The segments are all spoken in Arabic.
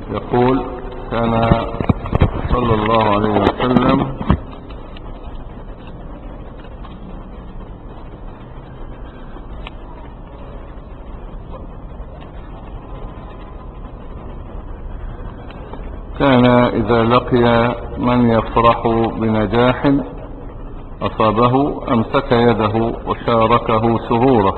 يقول: كان صلى الله عليه وسلم كان إذا لقي من يفرح بنجاح أصابه أمسك يده وشاركه سروره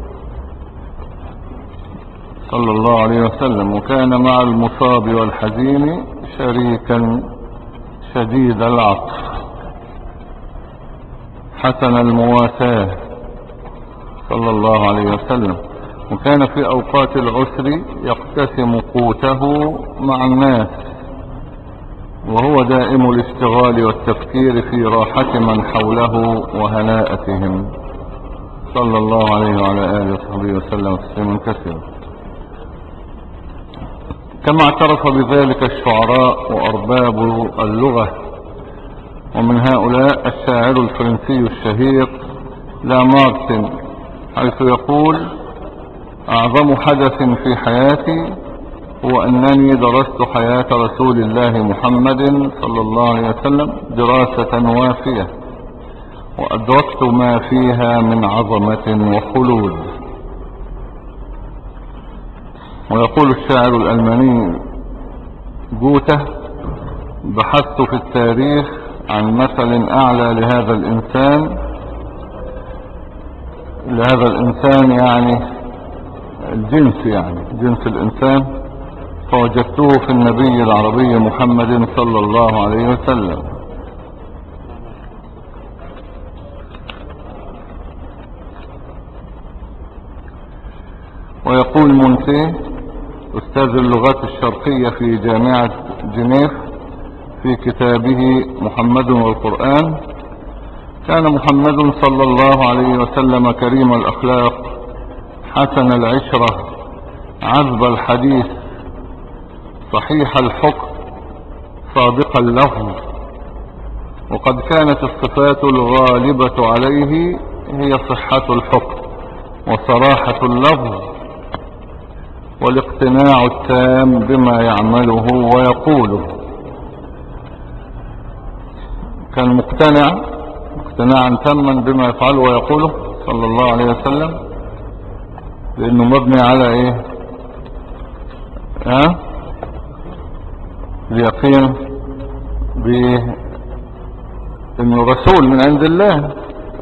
صلى الله عليه وسلم، وكان مع المصاب والحزين شريكا شديد العطف حسن المواساة صلى الله عليه وسلم، وكان في أوقات العسر يقتسم قوته مع الناس، وهو دائم الاشتغال والتفكير في راحة من حوله وهناءتهم صلى الله عليه وعلى آله وصحبه وسلم تسليما كثيرا. كما اعترف بذلك الشعراء وأرباب اللغة، ومن هؤلاء الشاعر الفرنسي الشهير لامارتين، حيث يقول: أعظم حدث في حياتي هو أنني درست حياة رسول الله محمد صلى الله عليه وسلم دراسة وافية، وأدركت ما فيها من عظمة وخلود. ويقول الشاعر الألماني جوته: بحثت في التاريخ عن مثل أعلى لهذا الإنسان يعني الجنس، يعني جنس الإنسان، فوجدته في النبي العربي محمد صلى الله عليه وسلم. ويقول مونتيه أستاذ اللغات الشرقية في جامعة جنيف في كتابه محمد والقرآن: كان محمد صلى الله عليه وسلم كريم الأخلاق حسن العشرة عذب الحديث صحيح الحكم صادق اللفظ، وقد كانت الصفات الغالبة عليه هي صحة الحكم وصراحة اللفظ والاقتناع التام بما يعمله ويقوله. كان اقتناعا تاما بما يفعله ويقوله صلى الله عليه وسلم، لأنه مبني على ايه؟ اليقين بأنه رسول من عند الله،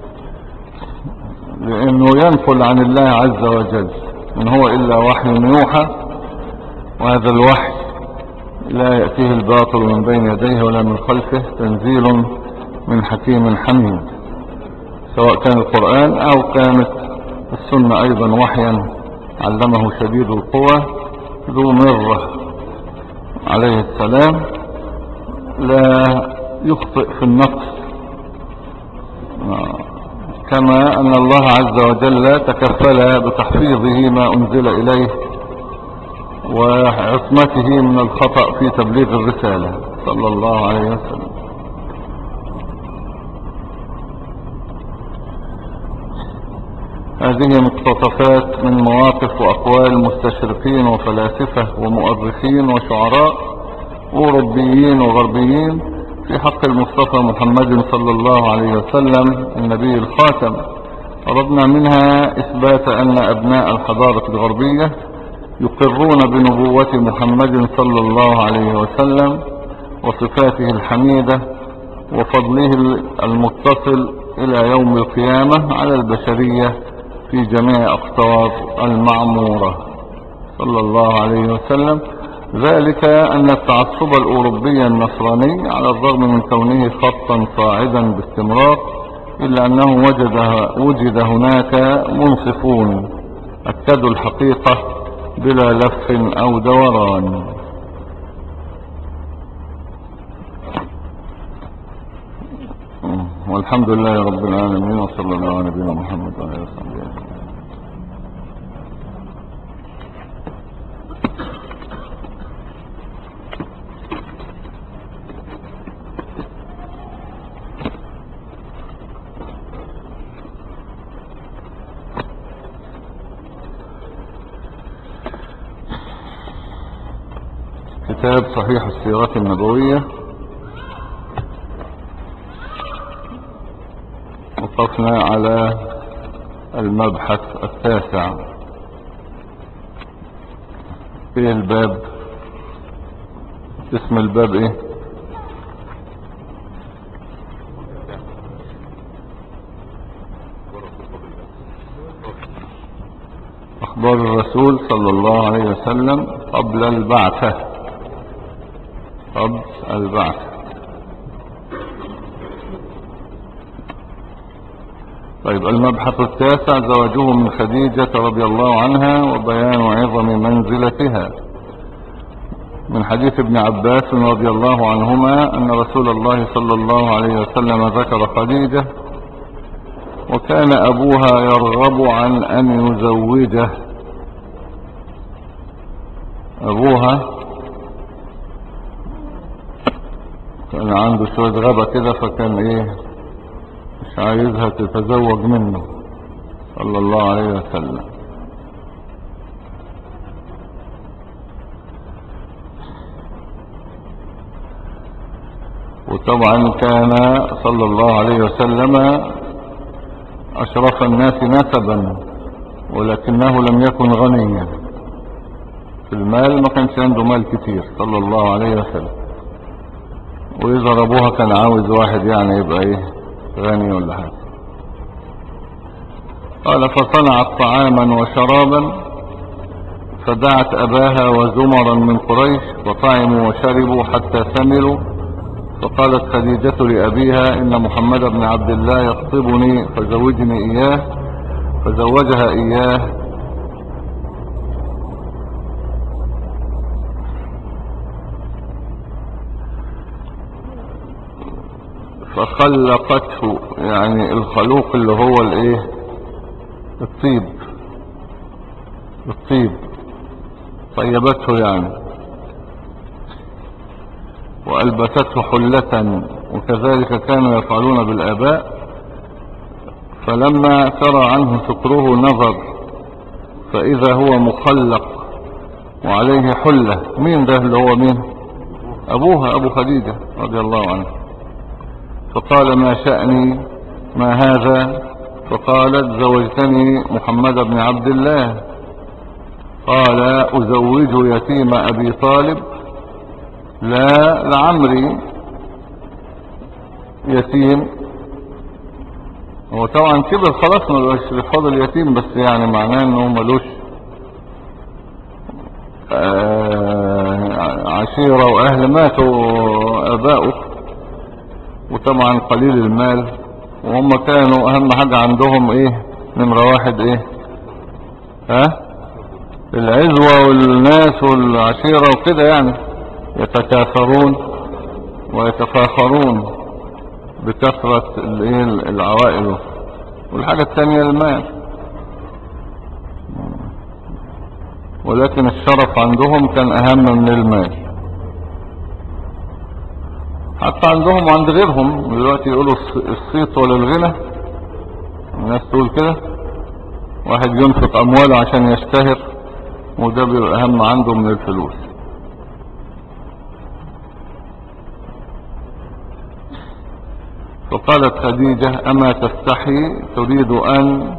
لأنه ينقل عن الله عز وجل إن هو إلا وحي يوحى، وهذا الوحي لا يأتيه الباطل من بين يديه ولا من خلفه، تنزيل من حكيم حميد، سواء كان القرآن أو كانت السنة أيضا وحيا علمه شديد القوى ذو مرة عليه السلام، لا يخطئ في النقص، كما أن الله عز وجل تكفل بتحفيظه ما أنزل إليه وعصمته من الخطأ في تبليغ الرسالة صلى الله عليه وسلم. هذه مقتطفات من مواقف وأقوال مستشرقين وفلاسفة ومؤرخين وشعراء أوروبيين وغربيين في حق المصطفى محمد صلى الله عليه وسلم النبي الخاتم. أردنا منها إثبات أن أبناء الحضارة الغربية يقرون بنبوة محمد صلى الله عليه وسلم وصفاته الحميدة وفضله المتصل إلى يوم القيامة على البشرية في جميع أقطار المعمورة صلى الله عليه وسلم. ذلك أن التعصب الأوروبي النصراني على الرغم من كونه خطا صاعدا باستمرار، إلا أنه وجد هناك منصفون أكدوا الحقيقة بلا لف أو دوران. والحمد لله رب العالمين، وصلى الله على نبينا محمد وعلى آله وصحبه أجمعين. كتاب صحيح السيرة النبوية. وقفنا على المبحث التاسع. ايه الباب؟ اسم الباب ايه؟ اخبار الرسول صلى الله عليه وسلم قبل البعثة. قبل البعثة. طيب، المبحث التاسع: زواجه من خديجة رضي الله عنها وبيان عظم منزلتها. من حديث ابن عباس رضي الله عنهما أن رسول الله صلى الله عليه وسلم ذكر خديجة، وكان أبوها يرغب عن أن يزوجه. أبوها كان عنده شوية غبا كده، فكان مش عايزها تتزوج منه صلى الله عليه وسلم. وطبعا كان صلى الله عليه وسلم أشرف الناس نسبا، ولكنه لم يكن غنيا في المال، ما كانش عنده مال كتير صلى الله عليه وسلم. وإذا أبوها كان عاوز واحد يبقى غني ولا حاجة. قال: فصنعت طعاما وشرابا، فدعت أباها وزمرا من قريش، وطعموا وشربوا حتى سمروا. فقالت خديجة لأبيها: إن محمد بن عبد الله يخطبني فزوجني إياه. فزوجها إياه. فخلقته، الخلوق اللي هو الطيب. طيبته وألبسته حلة، وكذلك كانوا يفعلون بالآباء. فلما سرى عنه سكره نظر، فإذا هو مخلق وعليه حلة. مين ده اللي هو مين؟ أبوها، أبو خديجة رضي الله عنه. فقال: ما شأني؟ ما هذا؟ فقالت: زوجتني محمد بن عبد الله. قال: أزوج يتيم أبي طالب؟ لا، لعمري يتيم. هو طبعا كبر خلاص، ما بقاش فاضل يتيم، بس معناه انه ملوش عشيرة واهل، ماتوا اباؤه، وطبعا قليل المال، وهم كانوا اهم حاجة عندهم نمرة واحد العزوة والناس والعشيرة وكده، يتكاثرون ويتفاخرون بكثرة العوائل. والحاجة الثانية المال، ولكن الشرف عندهم كان اهم من المال. حتى عندهم وعند غيرهم دلوقتي يقولوا الصيت ولا الغنى، الناس تقول كده. واحد ينفق امواله عشان يشتهر، وده بيبقى اهم عنده من الفلوس. فقالت خديجة: أما تستحي؟ تريد أن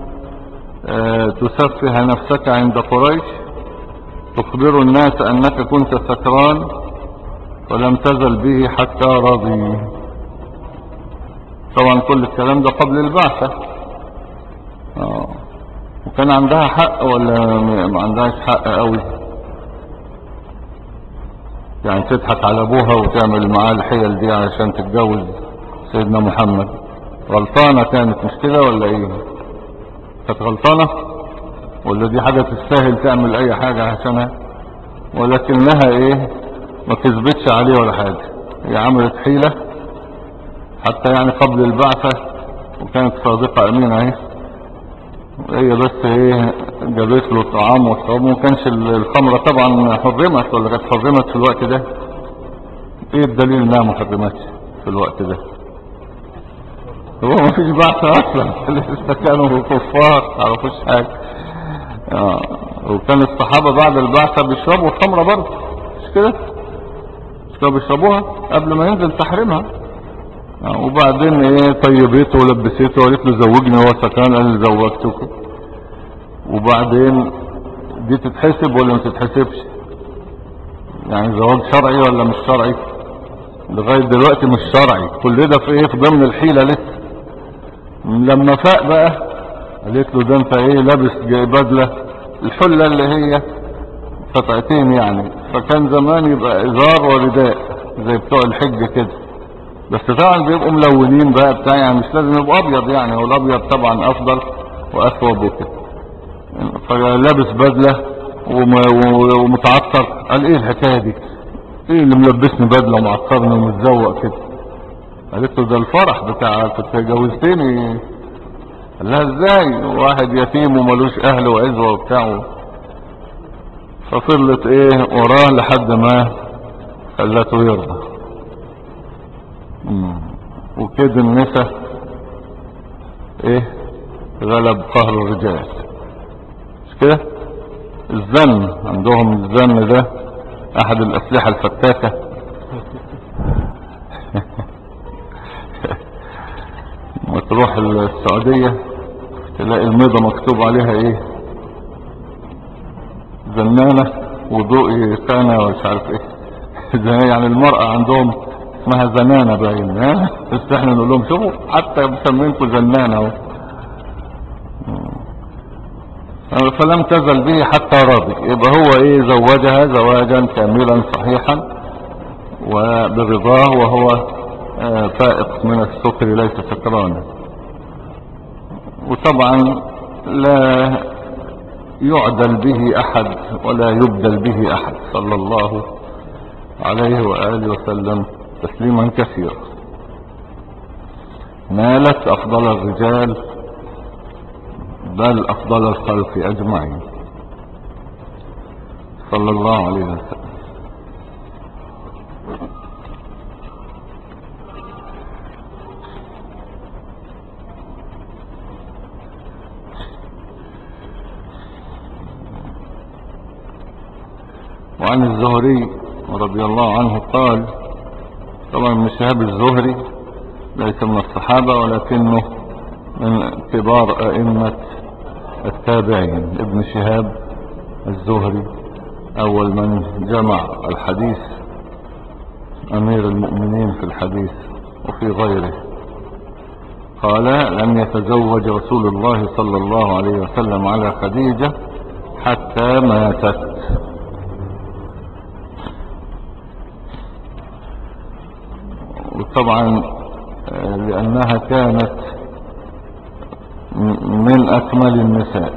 تسفه نفسك عند قريش، تخبر الناس أنك كنت سكران، ولم تزل به حتى رضي. طبعا كل الكلام ده قبل البعثة. وكان عندها حق ولا ما عندهاش حق قوي؟ تضحك على ابوها وتعمل معاه الحيل دي علشان تتجوز سيدنا محمد. غلطانة كانت، مش كده ولا كانت غلطانة، ولا دي حاجة تستاهل تعمل اي حاجة عشانها؟ ولكنها ما كذبتش عليه ولا حاجة. هي عملت حيلة حتى قبل البعثة، وكانت صادقة امينة. هي بس جابت له طعام وشراب. ما كانش الخمرة طبعا حرمت، ولا كانت حرمت في الوقت ده؟ الدليل انها ما حرمتش في الوقت ده؟ هو ما فيش بعث اصلا، لسه كانوا كفار ما عرفوش حاجه. وكان الصحابه بعد البعثه بيشربوا الخمره برضه، مش كده؟ كانوا بيشربوها قبل ما ينزل تحريمها. وبعدين ايه طيبته ولبسته وقالت له زوجني، هو سكران قال له زوجتك. وبعدين دي تتحسب ولا ما تتحسبش؟ يعني زواج شرعي ولا مش شرعي؟ لغاية دلوقتي مش شرعي. كل ده في ايه؟ في ضمن الحيلة لسه. لما فاق بقى قالت له ده انت ايه لابس بدلة، الحلة اللي هي قطعتين يعني، فكان زمان يبقى ازار ورداء زي بتوع الحج كده، بس طبعا بيبقوا ملونين بقى بتاع، يعني مش لازم يبقى ابيض يعني، والابيض طبعا افضل واثوب وكده. فلابس بدلة ومتعطر. قال ايه الحكاية دي؟ ايه اللي ملبسني بدلة ومعطرني ومتزوق كده؟ قالت له ده الفرح بتاع كنت جوزتني. قال لها ازاي واحد يتيم وملوش اهل وعزوة وبتاعه؟ ففضلت ايه وراه لحد ما خلته يرضى. وكده النساء ايه غلب قهر الرجال، مش كده؟ الزن عندهم، الزن ده احد الاسلحة الفتاكة. لما تروح السعودية تلاقي الميضة مكتوب عليها ايه؟ زنانة وضوئي سنة ومش عارف ايه. يعني المرأة عندهم اسمها زنانة باين، ها؟ بس احنا نقول لهم شوفوا حتى مسمينكم زنانة اهو. فلم تزل به حتى راضي. يبقى هو ايه زوجها زواجا كاملا صحيحا وبرضاه، وهو فائق من السكر ليس سكرانا. وطبعا لا يعدل به احد ولا يبدل به احد، صلى الله عليه وآله وسلم تسليما كثيرا. نالت افضل الرجال بل افضل الخلق اجمعين، صلى الله عليه وسلم. وعن الزهري رضي الله عنه قال، طبعا ابن شهاب الزهري ليس من الصحابة ولكنه من كبار ائمة التابعين. ابن شهاب الزهري اول من جمع الحديث، امير المؤمنين في الحديث وفي غيره. قال لم يتزوج رسول الله صلى الله عليه وسلم على خديجة حتى ماتت. وطبعا لأنها كانت من أكمل النساء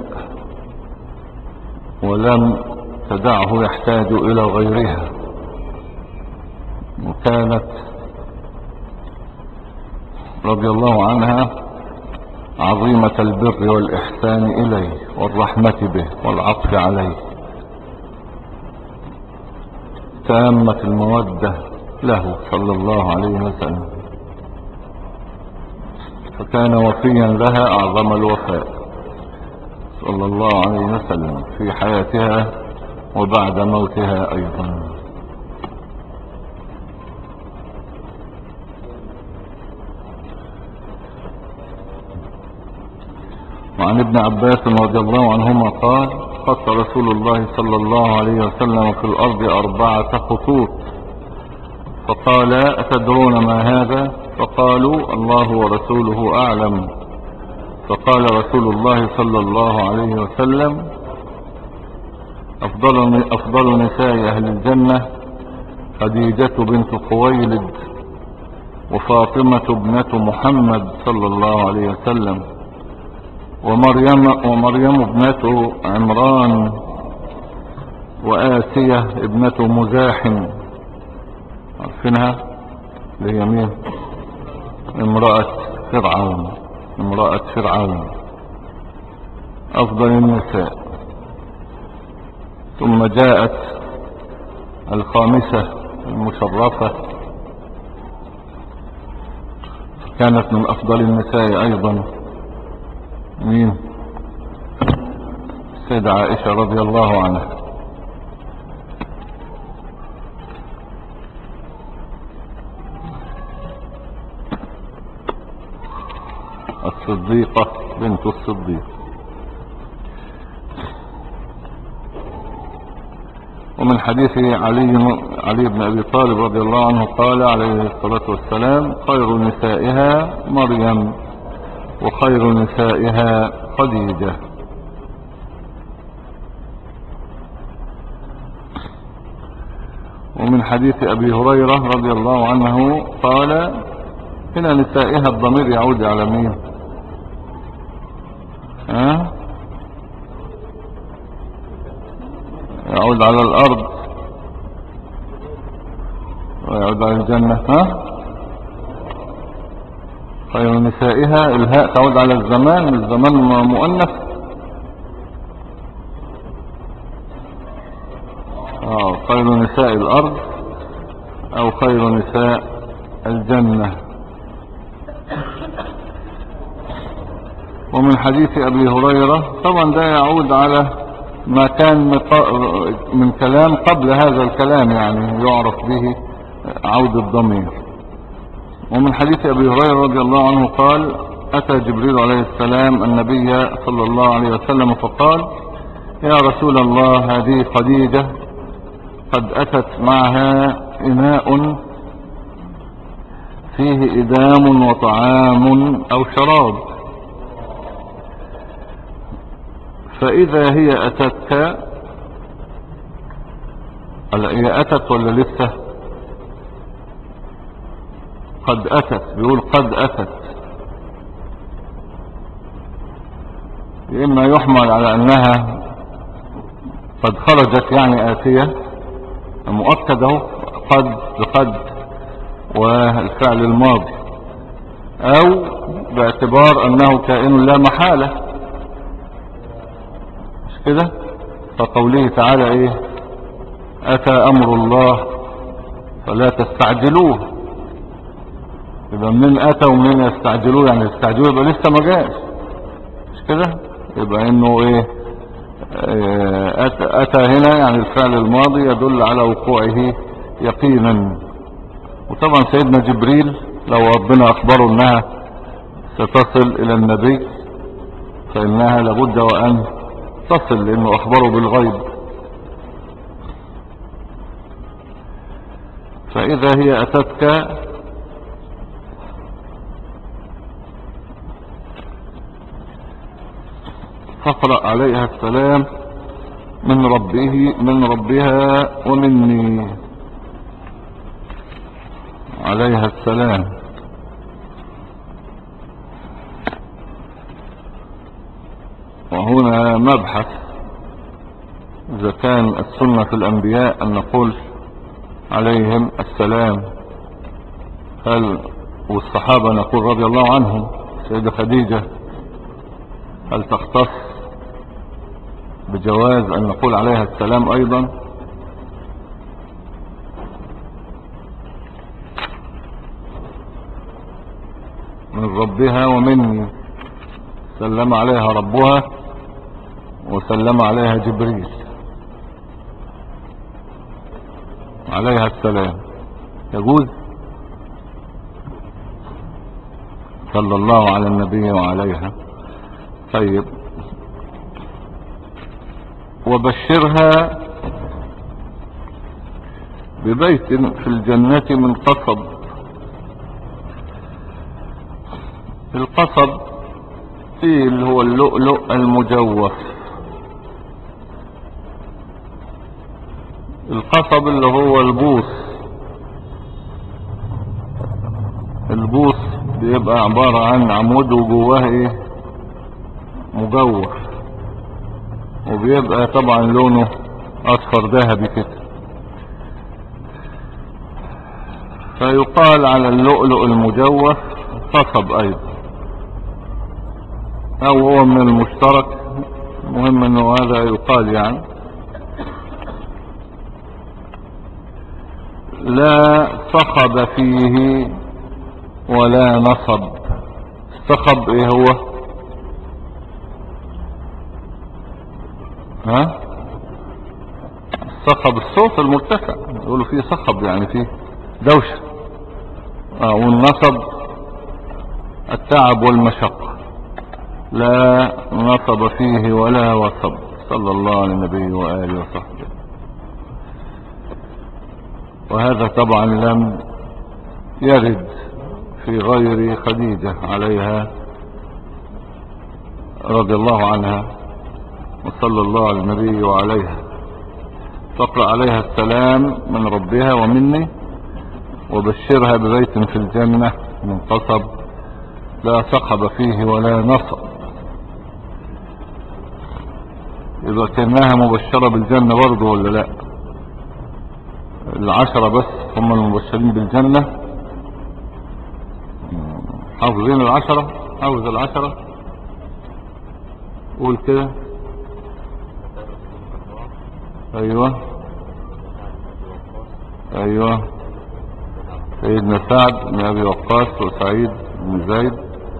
ولم تدعه يحتاج إلى غيرها، وكانت رضي الله عنها عظيمة البر والإحسان إليه والرحمة به والعطف عليه، تامة المودة له صلى الله عليه وسلم، فكان وفيا لها أعظم الوفاء صلى الله عليه وسلم في حياتها وبعد موتها أيضا. وعن ابن عباس رضي الله عنهما قال خط رسول الله صلى الله عليه وسلم في الأرض 4 خطوط، فقال أتدرون ما هذا؟ فقالوا الله ورسوله أعلم. فقال رسول الله صلى الله عليه وسلم أفضل نساء أهل الجنة خديجة بنت خويلد وفاطمة ابنة محمد صلى الله عليه وسلم ومريم ابنة عمران وآسية ابنة مزاحم. عارفينها اللي هي مين؟ امرأة فرعون أفضل النساء. ثم جاءت الخامسة المشرفة كانت من أفضل النساء أيضا، مين؟ السيدة عائشة رضي الله عنها. الصديقة بنت الصديق. ومن حديث علي بن أبي طالب رضي الله عنه قال عليه الصلاة والسلام: خير نسائها مريم وخير نسائها خديجة. ومن حديث أبي هريرة رضي الله عنه قال: هنا نسائها الضمير يعود على مين؟ يعود على الأرض ويعود على الجنة. خير نسائها الهاء تعود على الزمان، الزمان مؤنث. خير نساء الأرض أو خير نساء الجنة. ومن حديث أبي هريرة طبعا ده يعود على ما كان من كلام قبل هذا الكلام، يعني يعرف به عود الضمير. ومن حديث أبي هريرة رضي الله عنه قال: أتى جبريل عليه السلام النبي صلى الله عليه وسلم فقال: يا رسول الله، هذه خديجة قد أتت معها إناء فيه إدام وطعام أو شراب، فإذا هي أتتك، هي أتت ولا لسه؟ قد أتت، بيقول قد أتت، إما يحمل على أنها قد خرجت يعني آتية مؤكده قد والفعل الماضي، أو باعتبار أنه كائن لا محالة، مش كده؟ فقوله تعالى إيه؟ أتى أمر الله فلا تستعجلوه. يبقى منين أتى ومنين يستعجلوه؟ يعني يستعجلوه يبقى لسه ما جاش، مش كده؟ يبقى إنه إيه؟ أتى هنا يعني الفعل الماضي يدل على وقوعه يقينا. وطبعا سيدنا جبريل لو ربنا أخبره أنها ستصل إلى النبي فإنها لابد وأن تصل، لأنه أخبره بالغيب. فإذا هي أتتك فاقرأ عليها السلام من ربها ومني. عليها السلام. وهنا مبحث إذا كان السنة في الأنبياء أن نقول عليهم السلام، هل والصحابة نقول رضي الله عنهم، سيدة خديجة هل تختص بجواز أن نقول عليها السلام أيضا؟ من ربها ومني، سلم عليها ربها وسلم عليها جبريل عليها السلام، يجوز؟ صلى الله على النبي وعليها. طيب، وبشرها ببيت في الجنة من قصب. القصب فيه اللي هو اللؤلؤ المجوف. القصب اللي هو البوص بيبقى عبارة عن عمود وجواه ايه؟ مجوف، وبيبقى طبعا لونه اصفر ذهبي كده. فيقال على اللؤلؤ المجوف قصب ايضا، او هو من المشترك، مهم انه هذا يقال يعني. لا صخب فيه ولا نصب. الصخب ايه هو؟ الصخب الصوت المرتفع، يقولوا فيه صخب يعني فيه دوشة. والنصب التعب والمشقة. لا نصب فيه ولا وصب، صلى الله على النبي وآله وصحبه. وهذا طبعا لم يرد في غير خديجة عليها رضي الله عنها، وصلى الله على النبي وعليها. تقرأ عليها السلام من ربها ومني، وبشرها ببيت في الجنة منتصب لا صخب فيه ولا نصب. إذا كانها مبشرة بالجنة برضه ولا لا؟ العشرة بس هم المبشرين بالجنة. حافظين العشرة؟ حافظ العشرة؟ قول كده. ايوه ايوه، سيدنا سعد بن ابي وقاص، وسعيد بن زيد،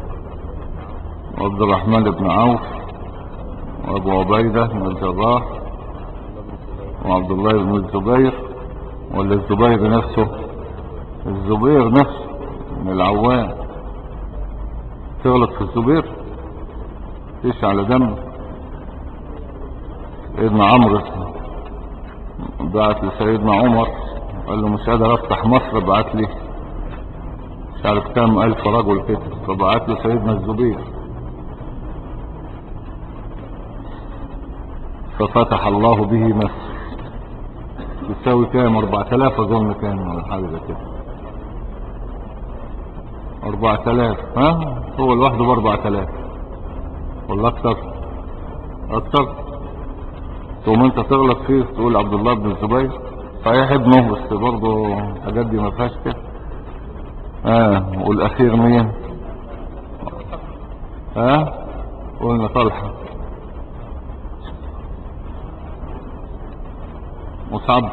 وعبد الرحمن بن عوف، وابو عبيدة بن الجراح، وعبد الله بن الزبير، ولا الزبير نفسه؟ الزبير نفسه من العوام. تغلط في الزبير تيش على دم. سيدنا عمرو بعت لسيدنا عمر قال له مش قادر افتح مصر، بعت لي مش عارف كام الف رجل كده، فبعت له سيدنا الزبير ففتح الله به مصر. يساوي كام؟ 4000 اظن كان، ولا حاجه زي كده. 4000. ها هو لوحده ب 4000 ولا اكتر؟ اكتر. ثم انت تغلط فيه تقول عبد الله بن الزبير، صحيح ابنه بس برضه الحاجات دي ما فيهاش كده. والاخير مين؟ قلنا طلحة. مصعب.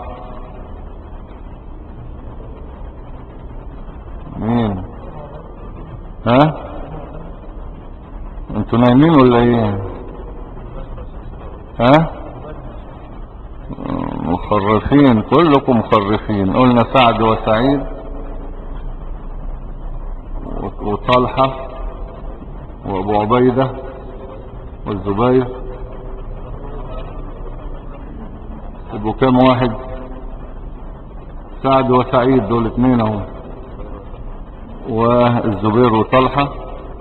مين؟ انتوا نايمين ولا ايه؟ مخرفين، كلكم مخرفين. قلنا سعد وسعيد وطلحة وابو عبيدة والزبير. يبقوا كام واحد؟ سعد وسعيد دول اتنين اهو، والزبير وطلحة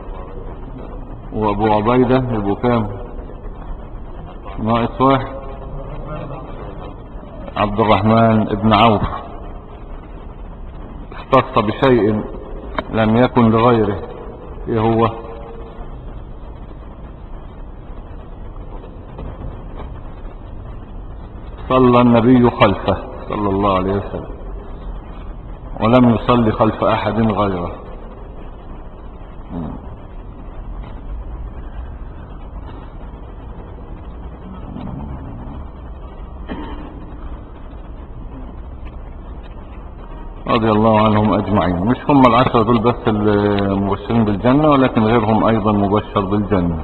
وابو عبيدة يبقوا كام؟ ناقص واحد، عبد الرحمن ابن عوف. اختص بشيء لم يكن لغيره. ايه هو؟ صلى النبي خلفه صلى الله عليه وسلم، ولم يصلي خلف احد غيره. رضي الله عنهم اجمعين. مش هم العشرة دول بس المبشرين بالجنة، ولكن غيرهم ايضا مبشر بالجنة.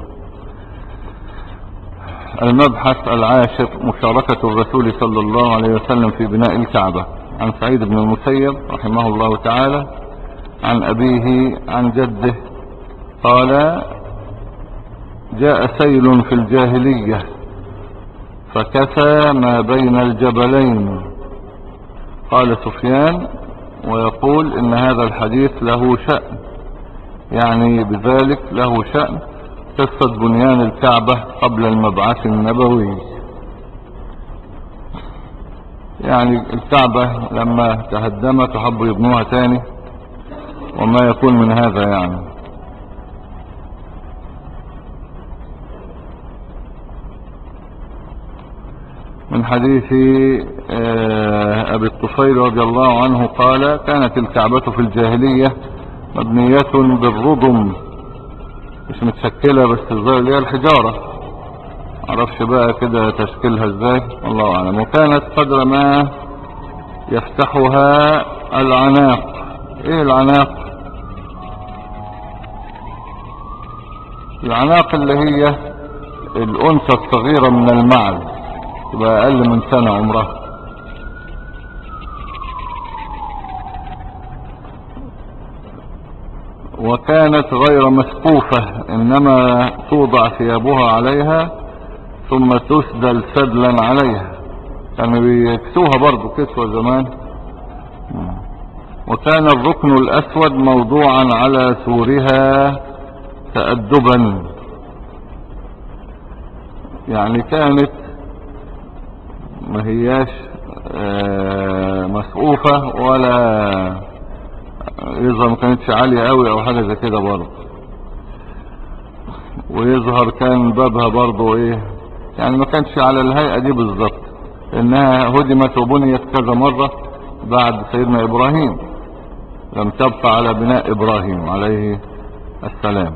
المبحث العاشر: مشاركة الرسول صلى الله عليه وسلم في بناء الكعبة. عن سعيد بن المسيب رحمه الله تعالى عن أبيه عن جده قال: جاء سيل في الجاهلية فكسى ما بين الجبلين. قال سفيان ويقول إن هذا الحديث له شأن، يعني بذلك له شأن قصة بنيان الكعبة قبل المبعث النبوي. يعني الكعبة لما تهدمت وحبوا يبنوها تاني وما يكون من هذا. يعني من حديث أبي الطفيل رضي الله عنه قال: كانت الكعبة في الجاهلية مبنية بالرضم، مش متشكلة بس زي اللي هي الحجارة، معرفش بقى كده تشكيلها ازاي الله اعلم. وكانت قدر ما يفتحها العناق. ايه العناق؟ العناق اللي هي الانثى الصغيرة من المعز، تبقى اقل من سنة عمرها. وكانت غير مسقوفة، إنما توضع ثيابها عليها ثم تسدل سدلا عليها. كانوا بيكسوها برضو كسوة زمان. وكان الركن الأسود موضوعا على سورها تأدبا، يعني كانت ما هياش مسقوفة ولا يظهر ما كانتش عالية قوي او حاجة زي كده برضه. ويظهر كان بابها برضه ايه، يعني ما كانش على الهيئة دي بالظبط، انها هدمت وبنيت كذا مرة بعد سيدنا ابراهيم، لم تبقى على بناء ابراهيم عليه السلام.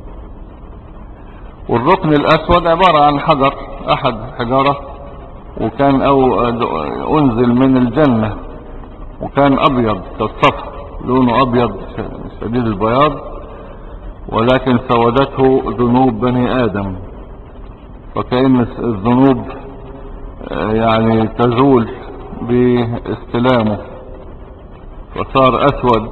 والركن الاسود عبارة عن حجر، احد حجارة، وكان انزل من الجنة، وكان ابيض كالصفر، لونه ابيض شديد البياض، ولكن سودته ذنوب بني ادم، فكأن الذنوب يعني تزول باستلامه فصار اسود.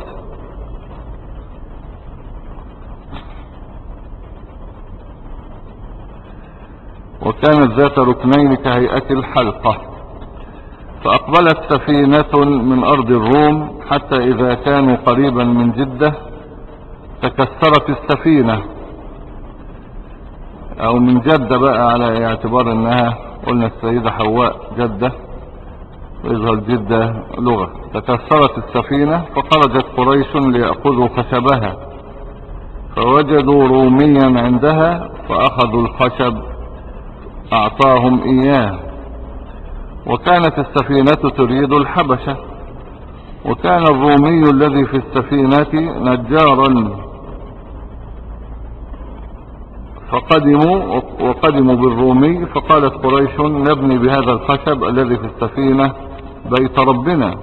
وكانت ذات ركنين كهيئة الحلقة. فأقبلت سفينة من أرض الروم حتى إذا كانوا قريبا من جدة تكسرت السفينة، أو من جدة بقى على اعتبار أنها قلنا السيدة حواء جدة، ويظهر جدة لغة. تكسرت السفينة فخرجت قريش ليأخذوا خشبها، فوجدوا روميا عندها فأخذوا الخشب أعطاهم إياه. وكانت السفينة تريد الحبشة، وكان الرومي الذي في السفينة نجارا، وقدموا بالرومي، فقالت قريش نبني بهذا الخشب الذي في السفينة بيت ربنا.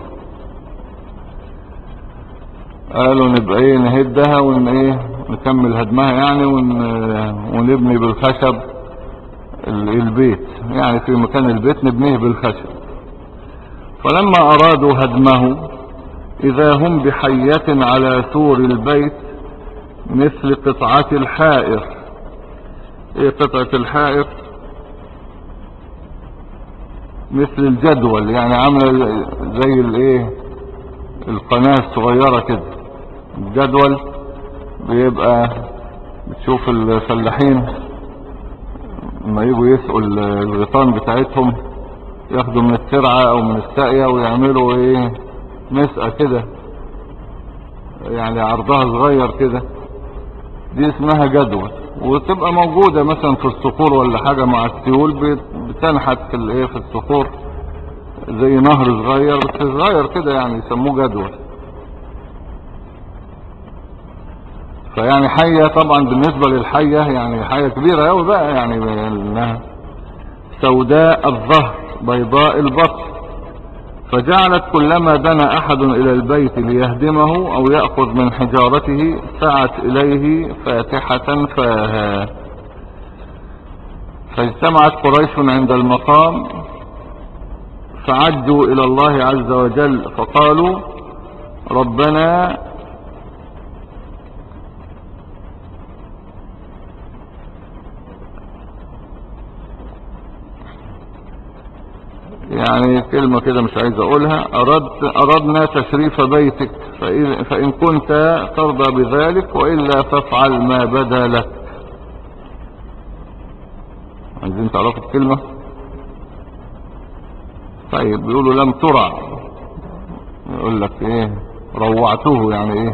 قالوا نبقى ايه نهدها نكمل هدمها يعني ونبني بالخشب البيت، يعني في مكان البيت نبنيه بالخشب. فلما ارادوا هدمه اذا هم بحية على سور البيت مثل قطعة الحائر. ايه قطعة الحائر؟ مثل الجدول، يعني عاملة زي القناة الصغيرة كده. الجدول بيبقى بتشوف الفلاحين لما يجوا يسقوا الغيطان بتاعتهم ياخدوا من الترعة او من الساقية ويعملوا مسقى كده، يعني عرضها صغير كده، دي اسمها جدول. وتبقى موجودة مثلا في الصخور ولا حاجة مع السيول، بتنحت في الصخور زي نهر صغير، بس صغير كده، يعني يسموه جدول. فيعني حية طبعا بالنسبة للحية يعني حية كبيرة اوي بقى، يعني انها سوداء الظهر بيضاء البطن. فجعلت كلما دنا احد الى البيت ليهدمه او يأخذ من حجارته سعت اليه فاتحة فاها. فاجتمعت قريش عند المقام فعجوا الى الله عز وجل فقالوا ربنا يعني كلمة كده مش عايز اقولها، اردنا تشريف بيتك فإن كنت ترضى بذلك وإلا فافعل ما بدا لك. عايزين تعرفوا الكلمة؟ طيب بيقولوا لم ترع، يقول لك روعته، يعني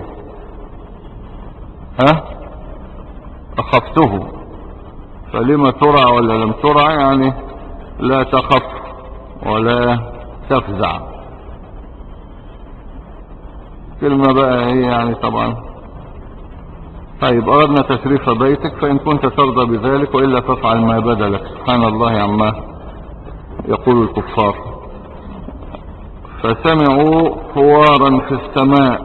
اخفته. فلما ترع ولا لم ترع، يعني لا تخف ولا تفزع. كلمة بقى يعني طبعا. طيب أردنا تشريف بيتك فإن كنت ترضى بذلك وإلا فافعل ما بدا لك. سبحان الله عما يقول الكفار. فسمعوا حوارا في السماء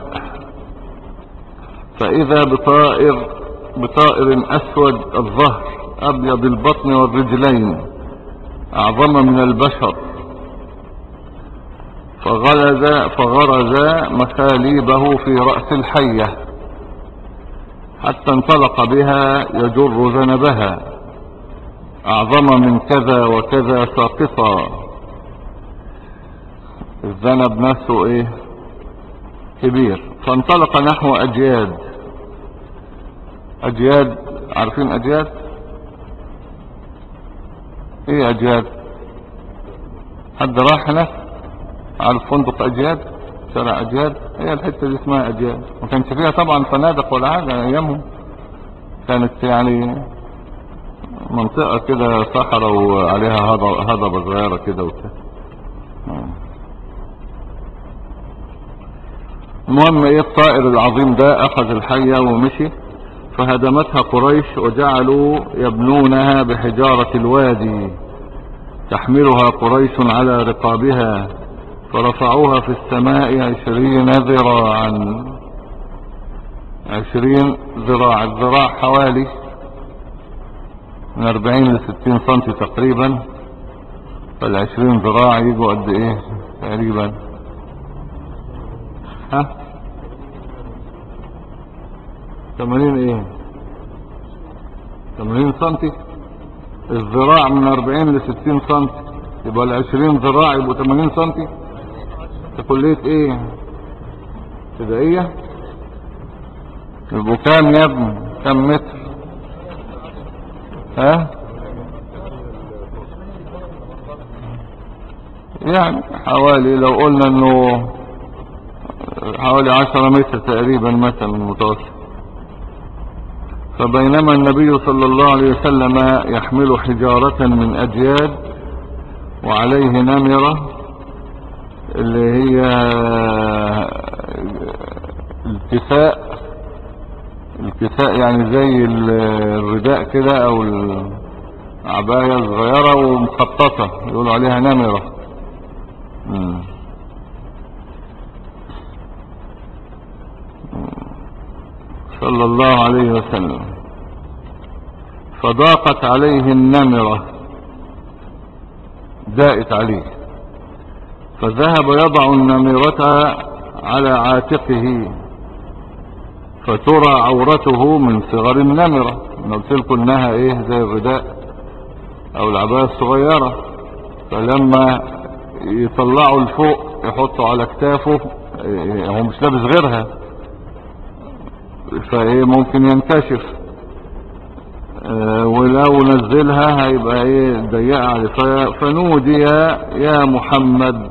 فإذا بطائر أسود الظهر أبيض البطن والرجلين أعظم من البشر، فغرز مخاليبه في رأس الحية حتى انطلق بها يجر ذنبها أعظم من كذا وكذا ساقطا. الذنب نفسه ايه كبير. فانطلق نحو أجياد. أجياد، عارفين أجياد؟ ايه أجياد؟ حد راح هناك؟ عارف فندق أجياد؟ شارع أجياد؟ هي الحتة دي اسمها أجياد. ما كانش فيها طبعا فنادق ولا حاجة أيامهم، كانت يعني منطقة كده صحراء وعليها هضبة صغيرة كده وكده. المهم ايه، الطائر العظيم ده اخذ الحية ومشي، فهدمتها قريش وجعلوا يبنونها بحجارة الوادي، تحملها قريش على رقابها، فرفعوها في السماء 20 ذراعا. 20 ذراع. الذراع حوالي من 40 ل60 سنتي تقريبا. فال20 ذراع يجوا قد ايه تقريبا؟ ها 80 ايه 80 سنتي. الذراع من 40 ل60 سنتي، يبقى ال20 ذراع يبقوا 80 سنتي. في كلية ايه ابتدائية؟ يبقوا كام يا ابني؟ كام متر؟ ها يعني حوالي، لو قلنا انه حوالي 10 متر تقريبا مثلا متوسط. فبينما النبي صلى الله عليه وسلم يحمل حجارة من أجياد وعليه نمرة اللي هي الكساء. الكساء يعني زي الرداء كده او العباية الصغيرة ومخططة، يقولوا عليها نمرة. صلى الله عليه وسلم. فضاقت عليه النمرة، ضاقت عليه، فذهب يضع النمرة على عاتقه فترى عورته من صغر النمرة. قلت لكم انها ايه زي الرداء او العباية الصغيرة. فلما يطلعوا لفوق يحطوا على كتافه، هو مش لابس غيرها، فايه ممكن ينكشف. ولو نزلها هيبقى ايه ضيقة عليه. فنودي يا محمد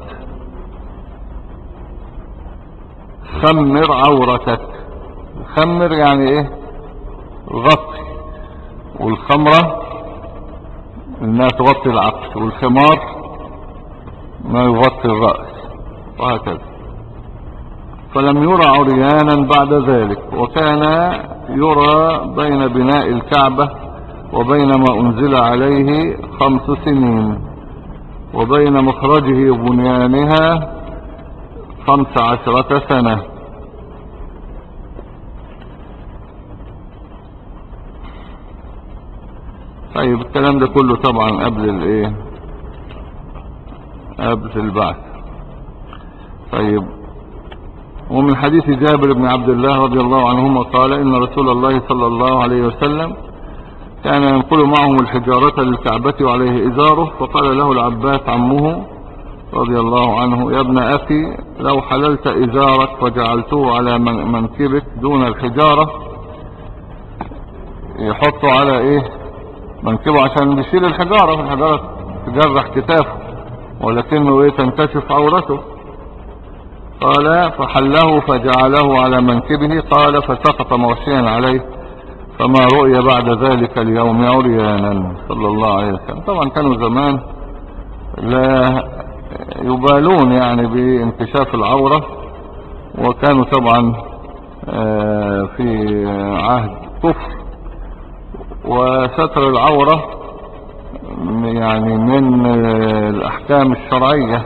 خمر عورتك. خمر يعني ايه غطي، والخمرة انها تغطي العقل، والخمار ما يغطي الرأس، وهكذا. فلم يرى عريانا بعد ذلك. وكان يرى بين بناء الكعبة وبين ما أنزل عليه 5 سنين، وبين مخرجه وبنيانها 15 سنة. طيب الكلام ده كله طبعا قبل الايه، قبل البعث. طيب، ومن حديث جابر بن عبد الله رضي الله عنهما قال إن رسول الله صلى الله عليه وسلم كان ينقل معهم الحجارة للكعبة وعليه إزاره، فقال له العباس عمه رضي الله عنه: يا ابن أخي، لو حللت إزارك فجعلته على منكبك دون الحجارة. يحطه على ايه منكبه عشان بيشيل الحجارة، الحجارة تجرح كتافه، ولكنه ايه تنكشف عورته. قال فحله فجعله على منكبه. قال فسقط موشيا عليه، فما رؤي بعد ذلك اليوم عريانا صلى الله عليه وسلم. طبعا كانوا زمان لا يبالون يعني بانكشاف العورة، وكانوا طبعا في عهد كفر، وستر العورة يعني من الأحكام الشرعية.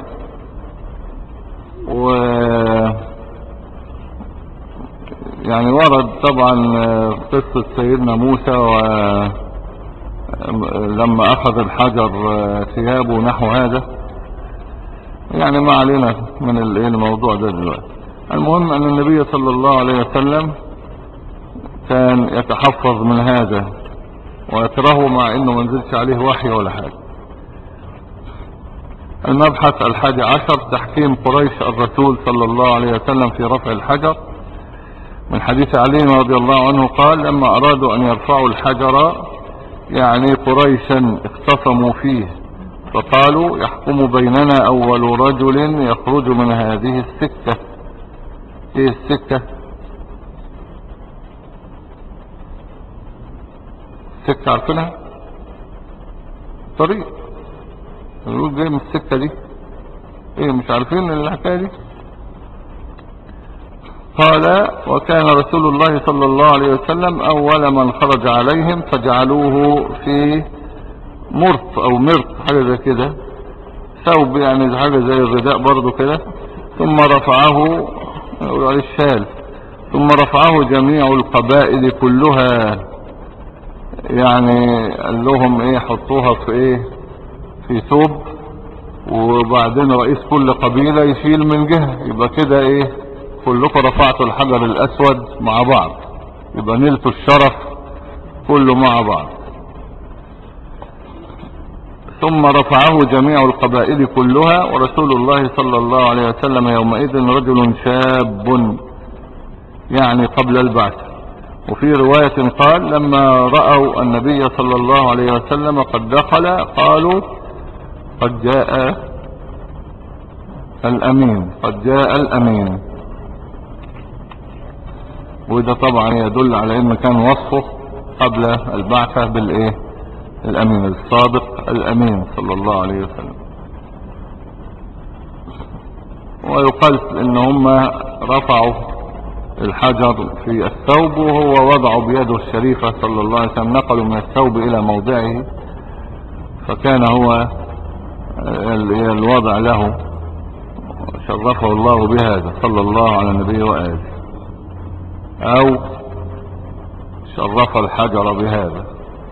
و يعني ورد طبعا قصة سيدنا موسى لما أخذ الحجر ثيابه نحو هذا، يعني ما علينا من الموضوع ده دلوقتي. المهم أن النبي صلى الله عليه وسلم كان يتحفظ من هذا ويكرهه مع انه ما نزلش عليه وحي ولا حاجة. المبحث 11 تحكيم قريش الرسول صلى الله عليه وسلم في رفع الحجر. من حديث علي رضي الله عنه قال لما أرادوا أن يرفعوا الحجر يعني قريشا اختصموا فيه فقالوا يحكم بيننا أول رجل يخرج من هذه السكة. ايه السكة؟ السكة عارفينها؟ طريق يقول جاي من السكة دي. ايه مش عارفين الحكاية دي؟ قال وكان رسول الله صلى الله عليه وسلم أول من خرج عليهم فجعلوه في مرط أو مرط حاجة زي كده، ثوب يعني حاجة زي الرداء برضو كده، ثم رفعه يقول عليه الشال، ثم رفعه جميع القبائل كلها. يعني قال لهم ايه حطوها في ايه في ثوب، وبعدين رئيس كل قبيلة يشيل من جهة، يبقى كده ايه كلكم رفعتوا الحجر الاسود مع بعض، يبقى نلتوا الشرف كله مع بعض. ثم رفعه جميع القبائل كلها ورسول الله صلى الله عليه وسلم يومئذ رجل شاب يعني قبل البعث. وفي رواية قال لما رأوا النبي صلى الله عليه وسلم قد دخل قالوا قد جاء الأمين، قد جاء الأمين. وده طبعا يدل على ان كان وصفه قبل البعثة بالايه الأمين الصادق الأمين صلى الله عليه وسلم. ويقال ان هم رفعوا الحجر في الثوب وهو وضعه بيده الشريفة صلى الله عليه وسلم، نقلوا من الثوب الى موضعه فكان هو الوضع له، شرفه الله بهذا صلى الله على النبي وآله، او شرف الحجر بهذا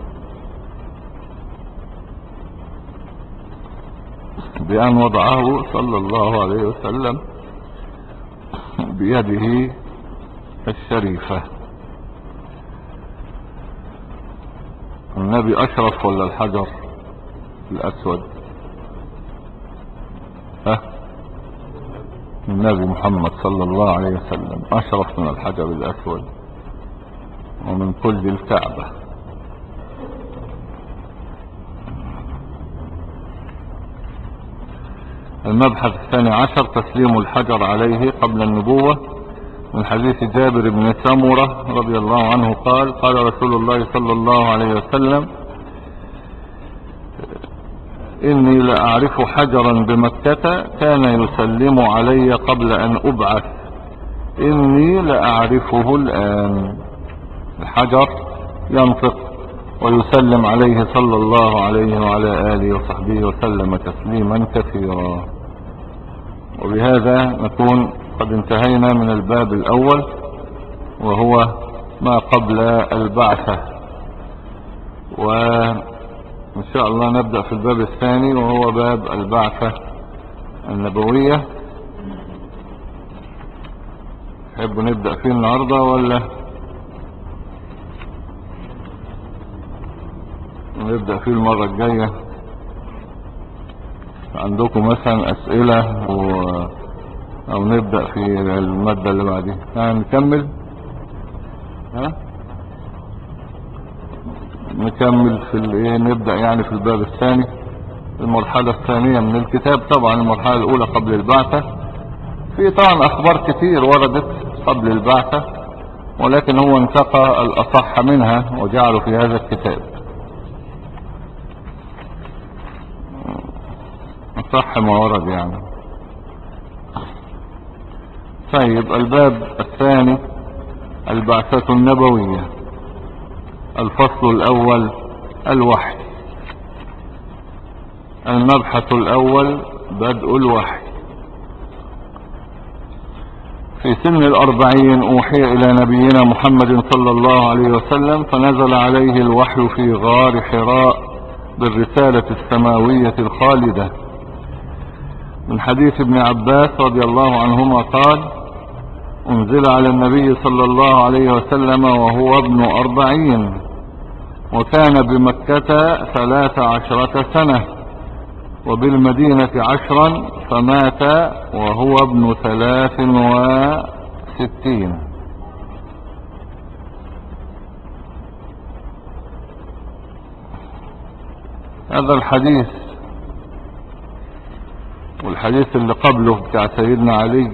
بأن وضعه صلى الله عليه وسلم بيده الشريفة. النبي أشرف ولا الحجر الأسود؟ النبي محمد صلى الله عليه وسلم أشرف من الحجر الأسود ومن كل الكعبة. المبحث 12 تسليم الحجر عليه قبل النبوة. من حديث جابر بن سمرة رضي الله عنه قال قال رسول الله صلى الله عليه وسلم إني لأعرف حجرا بمكة كان يسلم علي قبل أن أبعث، إني لأعرفه الآن. الحجر ينطق ويسلم عليه صلى الله عليه وعلى آله وصحبه وسلم تسليما كثيرا. وبهذا نكون قد انتهينا من الباب الأول وهو ما قبل البعثة، وإن شاء الله نبدأ في الباب الثاني وهو باب البعثة النبوية. تحبوا نبدأ فيه النهاردة ولا نبدأ فيه المرة الجاية؟ عندكم مثلا أسئلة أو نبدأ في المادة اللي بعدين؟ نكمل نكمل في الايه، نبدأ يعني في الباب الثاني المرحلة الثانية من الكتاب. طبعا المرحلة الأولى قبل البعثة، في طبعا أخبار كتير وردت قبل البعثة ولكن هو انتقى الأصح منها وجعله في هذا الكتاب، صح ما ورد يعني. طيب الباب الثاني البعثة النبوية. الفصل الأول الوحي. المبحث الأول بدء الوحي. في سن 40 أوحي إلى نبينا محمد صلى الله عليه وسلم فنزل عليه الوحي في غار حراء بالرسالة السماوية الخالدة. من حديث ابن عباس رضي الله عنهما قال أنزل على النبي صلى الله عليه وسلم وهو ابن 40، وكان بمكة 13 سنة، وبالمدينة 10، فمات وهو ابن 63. هذا الحديث والحديث اللي قبله بتاع سيدنا علي،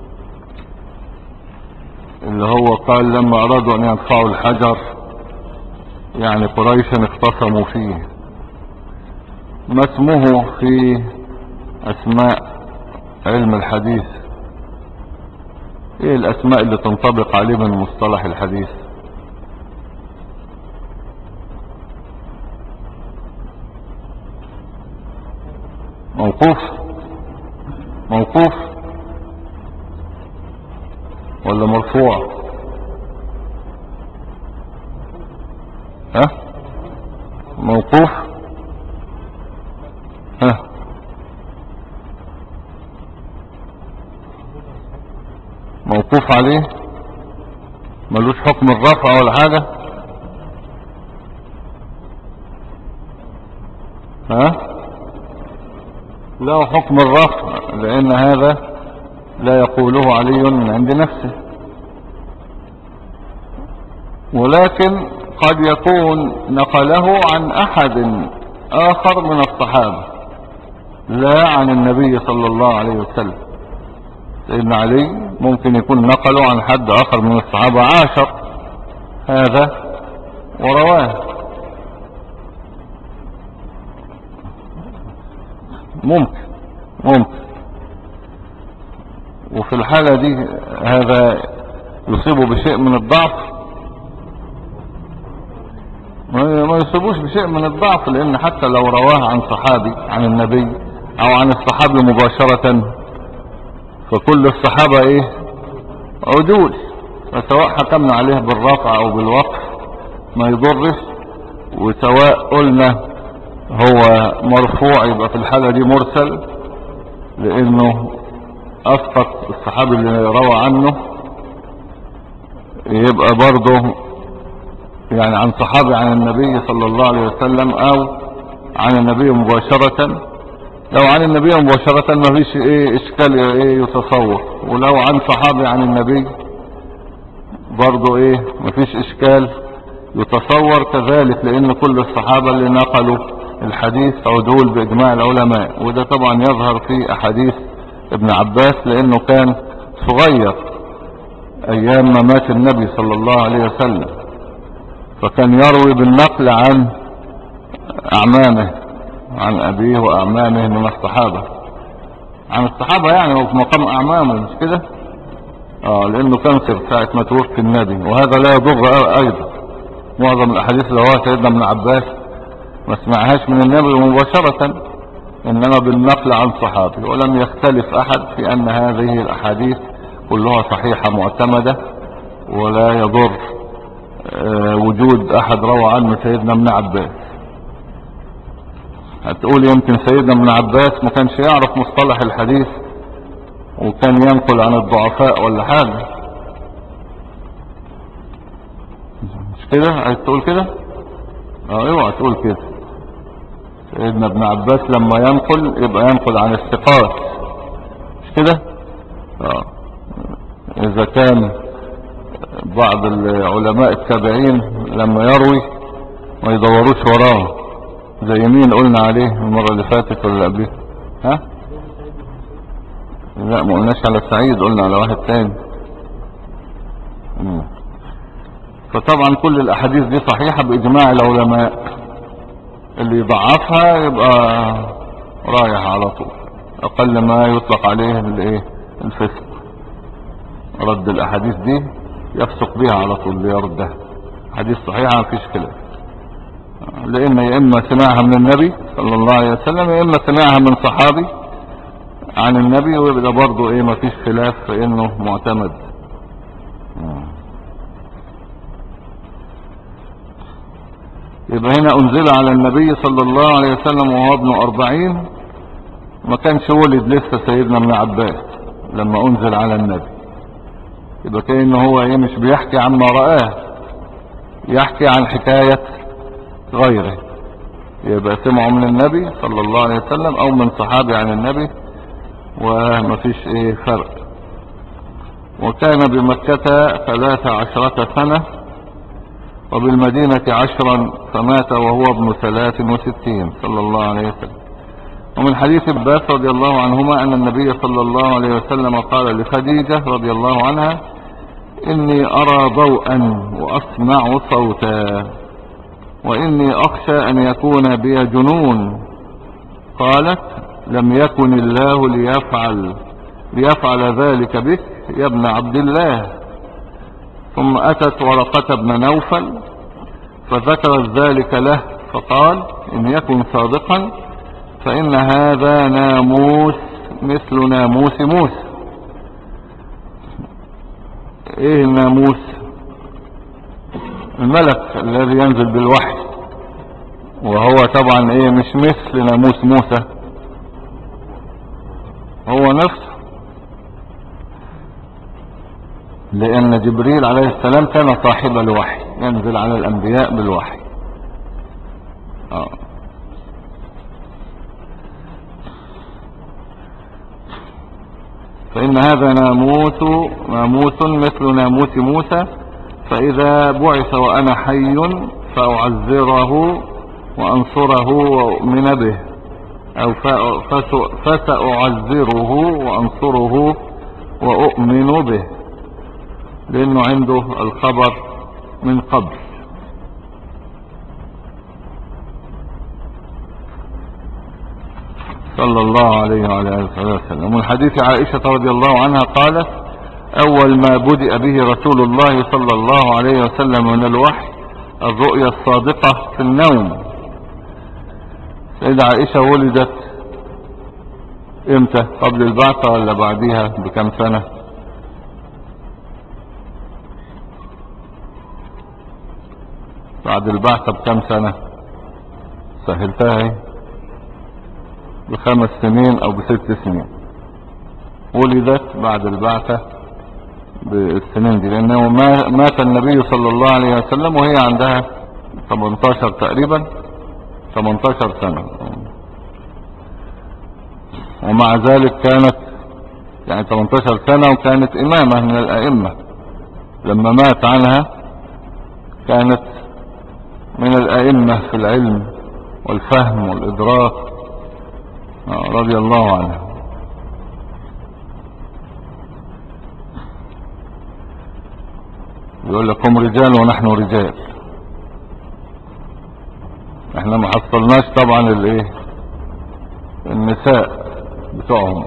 اللي هو قال لما أرادوا أن يدفعوا الحجر، يعني قريشا اختصموا فيه. ما اسمه في أسماء علم الحديث؟ ايه الأسماء اللي تنطبق عليه من مصطلح الحديث؟ موقوف، موقوف ولا مرفوع؟ ها؟ موقوف. ها؟ موقوف عليه، ملوش حكم الرفع ولا حاجة؟ ها؟ له حكم الرفع، لأن هذا لا يقوله علي من عند نفسه، ولكن قد يكون نقله عن أحد آخر من الصحابة، لا عن النبي صلى الله عليه وسلم. سيدنا علي ممكن يكون نقله عن حد آخر من الصحابة، عاشر هذا ورواه، ممكن. وفي الحالة دي هذا يصيبه بشيء من الضعف؟ ما يصيبوش بشيء من الضعف، لأن حتى لو رواه عن صحابي عن النبي أو عن الصحابي مباشرة، فكل الصحابة ايه؟ عدول، فسواء حكمنا عليه بالرفع او بالوقف ما يضرش. وسواء قلنا هو مرفوع يبقى في الحالة دي مرسل، لانه اسقط الصحابي اللي روى عنه، يبقى برضه يعني عن صحابي عن النبي صلى الله عليه وسلم او عن النبي مباشرة. لو عن النبي مباشرة ما فيش ايه اشكال ايه يتصور، ولو عن صحابي عن النبي برضو ايه ما فيش اشكال يتصور كذلك، لان كل الصحابة اللي نقلوا الحديث عدول باجماع العلماء. وده طبعا يظهر في احاديث ابن عباس، لانه كان صغير ايام ما مات النبي صلى الله عليه وسلم، فكان يروي بالنقل عن اعمامه، عن ابيه واعمامه من الصحابة، عن الصحابة يعني، وفي مقام اعمامه، مش كده؟ لانه كان في ساعة ما توفي النبي. وهذا لا يضر ايضا، معظم الاحاديث اللي هو سيدنا ابن عباس ما سمعهاش من النبي مباشرة، انما بالنقل عن صحابي. ولم يختلف احد في ان هذه الاحاديث كلها صحيحة معتمدة، ولا يضر وجود احد روى عنه سيدنا ابن عباس. هتقول يمكن سيدنا ابن عباس ما كانش يعرف مصطلح الحديث وكان ينقل عن الضعفاء ولا حاجة، مش كده؟ عايز تقول كده؟ اوعى تقول كده. سيدنا ابن عباس لما ينقل يبقى ينقل عن الثقات، مش كده؟ اذا كان بعض العلماء التابعين لما يروي ما يدوروش وراه، زي مين قلنا عليه المرة اللي فاتت ولا قبلها؟ ها؟ لا ما قلناش على سعيد، قلنا على واحد تاني. فطبعا كل الاحاديث دي صحيحة باجماع العلماء، اللي يضعفها يبقى رايح على طول، اقل ما يطلق عليه الايه؟ الفسق. رد الاحاديث دي يفسق بها على طول، ليردها. حديث صحيحة ما فيش خلاف، لان يا اما سمعها من النبي صلى الله عليه وسلم، يا اما سمعها من صحابي عن النبي، ويبقى برضو ايه ما فيش خلاف في انه معتمد. يبقى هنا انزل على النبي صلى الله عليه وسلم وهو ابن 40، ما كانش ولد لسه سيدنا ابن عباس لما انزل على النبي، يبقى كأنه هو ايه مش بيحكي عما رآه، يحكي عن حكاية غيره، يبقى سمعه من النبي صلى الله عليه وسلم او من صحابي عن النبي ومفيش ايه فرق. وكان بمكة 13 سنة وبالمدينة 10 فمات وهو ابن 63 صلى الله عليه وسلم. ومن حديث عباس رضي الله عنهما أن النبي صلى الله عليه وسلم قال لخديجة رضي الله عنها: إني أرى ضوءا وأسمع صوتا وإني أخشى أن يكون بي جنون. قالت: لم يكن الله ليفعل ذلك بك يا ابن عبد الله. ثم أتت ورقة بن نوفل فذكرت ذلك له فقال: إن يكن صادقا فإن هذا ناموس مثل ناموس موسى. ايه الناموس؟ الملك الذي ينزل بالوحي، وهو طبعا ايه مش مثل ناموس موسى، هو نفسه، لأن جبريل عليه السلام كان صاحب الوحي ينزل على الأنبياء بالوحي. فإن هذا ناموس مثل ناموس موسى، فإذا بعث وأنا حي فأعذره وأنصره وأؤمن به، أو فسأعذره وأنصره وأؤمن به، لأنه عنده الخبر من قبل. صلى الله عليه وعلى آله وسلم. ومن حديث عائشة رضي الله عنها قالت: أول ما بدأ به رسول الله صلى الله عليه وسلم من الوحي الرؤيا الصادقة في النوم. سيدة عائشة ولدت امتى؟ قبل البعثة ولا بعدها بكم سنة؟ بعد البعثة بكم سنة؟ سهلتها ايه؟ ب5 سنين او ب6 سنين. ولدت بعد البعثة بالسنين دي، لانه مات النبي صلى الله عليه وسلم وهي عندها 18 تقريبا، 18 سنة. ومع ذلك كانت يعني 18 سنة وكانت امامة من الائمة. لما مات عنها كانت من الائمة في العلم والفهم والادراك رضي الله عنها. يقول لك هم رجال ونحن رجال. احنا ما حصلناش طبعا الايه النساء بتوعهم.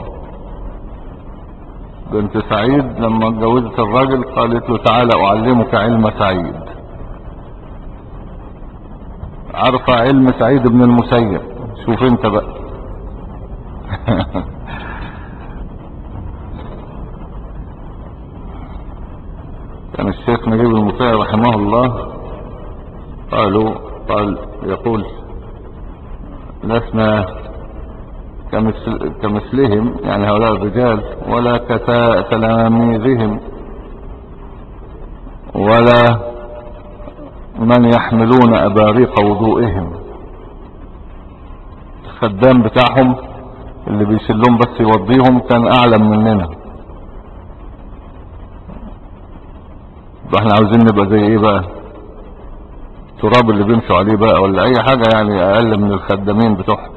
بنت سعيد لما اتجوزت الراجل قالت له: تعالى اعلمك علم سعيد. عارفة علم سعيد بن المسيب؟ شوف انت بقى. كان الشيخ نجيب المطيع رحمه الله يقول: لسنا كمثلهم، يعني هؤلاء الرجال، ولا كتلاميذهم، ولا من يحملون أباريق وضوئهم. الخدام بتاعهم اللي بيشلهم بس يوضيهم كان أعلم مننا. احنا عاوزين نبقى زي ايه بقى؟ التراب اللي بيمشوا عليه بقى، ولا اي حاجة يعني اقل من الخدامين بتوعهم.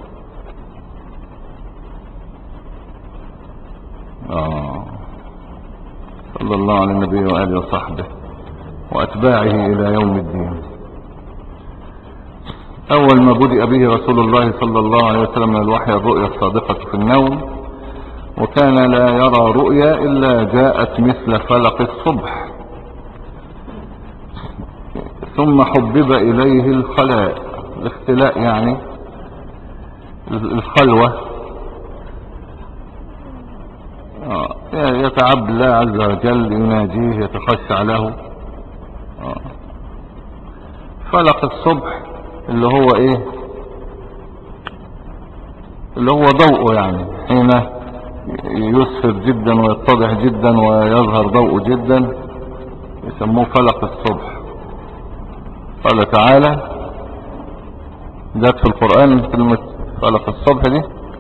صلى الله على النبي وآله وصحبه وأتباعه إلى يوم الدين. أول ما بدأ به رسول الله صلى الله عليه وسلم من الوحي الرؤيا الصادقة في النوم، وكان لا يرى رؤيا إلا جاءت مثل فلق الصبح. ثم حبب إليه الخلاء، الاختلاء يعني الخلوة، يتعب الله عز وجل، يناجيه، يتخشع له. فلق الصبح اللي هو ايه؟ اللي هو ضوءه، يعني حين يسفر جدا ويتضح جدا ويظهر ضوءه جدا، يسموه فلق الصبح. قال تعالى، جاءت في القرآن كلمة فلق الصبح دي،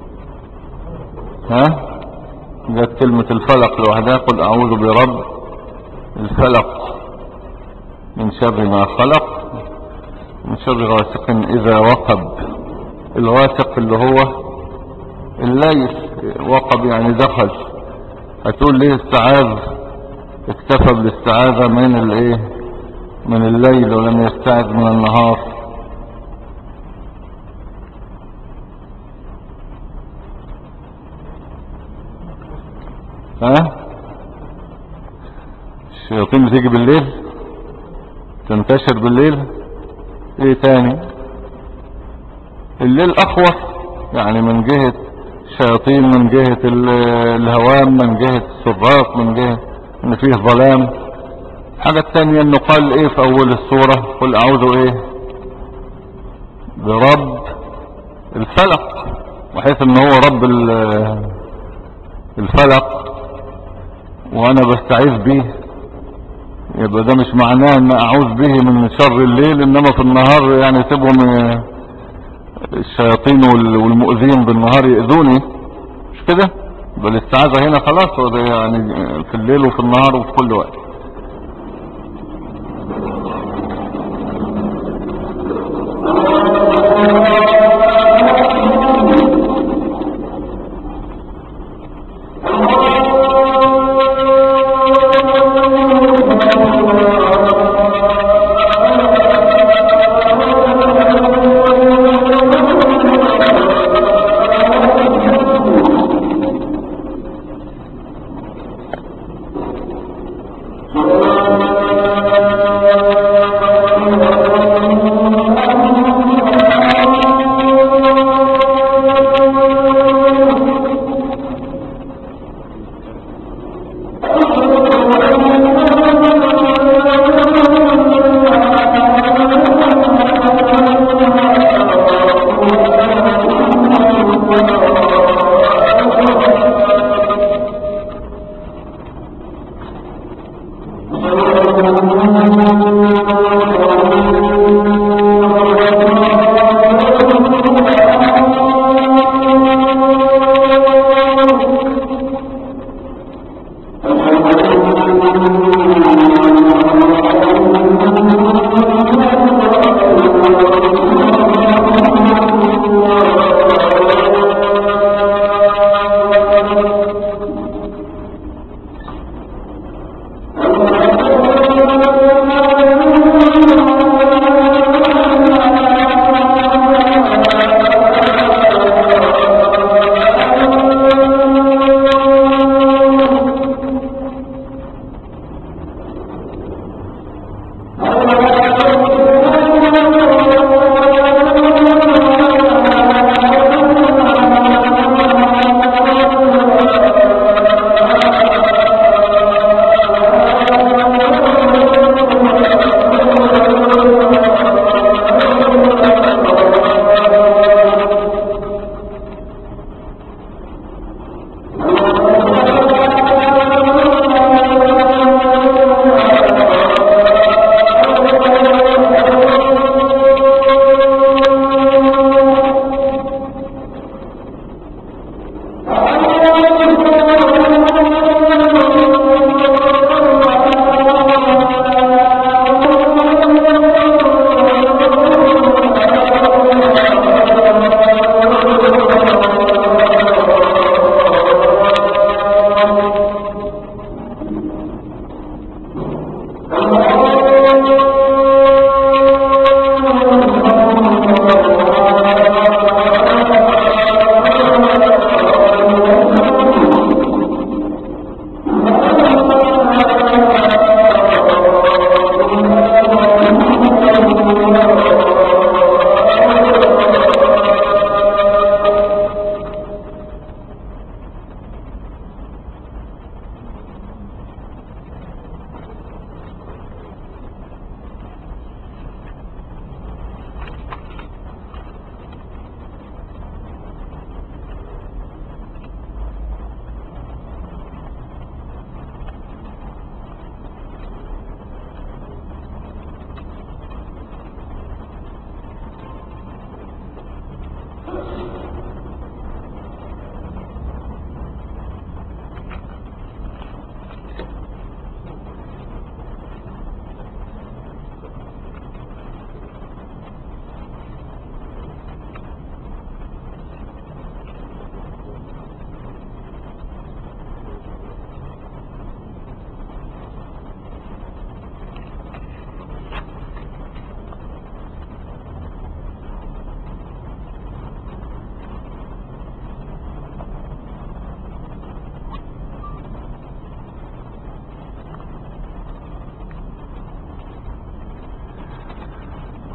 جاءت كلمة الفلق لوحدها، قل أعوذ برب الفلق من شر ما خلق من شر غاسق إذا وقب. الغاسق اللي هو الليل، وقب يعني دخل. هتقول ليه استعاذ، اكتفى بالاستعاذة من الايه، من الليل، ولم يستعذ من النهار. الشياطين بتيجي بالليل، تنتشر بالليل. ايه تاني؟ الليل اخوف، يعني من جهة الشياطين، من جهة الهوام، من جهة السراق، من جهة ان فيه ظلام. حاجة تانية انه قال ايه في اول السورة، قل اعوذ ايه برب الفلق، وحيث ان هو رب الفلق وانا بستعيذ به، يبقى ده مش معناه ان اعوذ به من شر الليل، انما في النهار يعني سيبهم الشياطين والمؤذين بالنهار يؤذوني، مش كده؟ بل الاستعاذة هنا خلاص، وده يعني في الليل وفي النهار وفي كل وقت.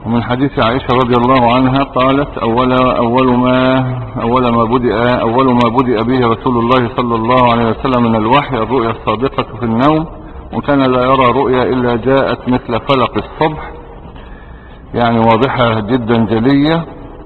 ومن حديث عائشة رضي الله عنها قالت أول ما بدأ به رسول الله صلى الله عليه وسلم من الوحي الرؤيا الصادقة في النوم، وكان لا يرى رؤيا إلا جاءت مثل فلق الصبح، يعني واضحة جدا جلية.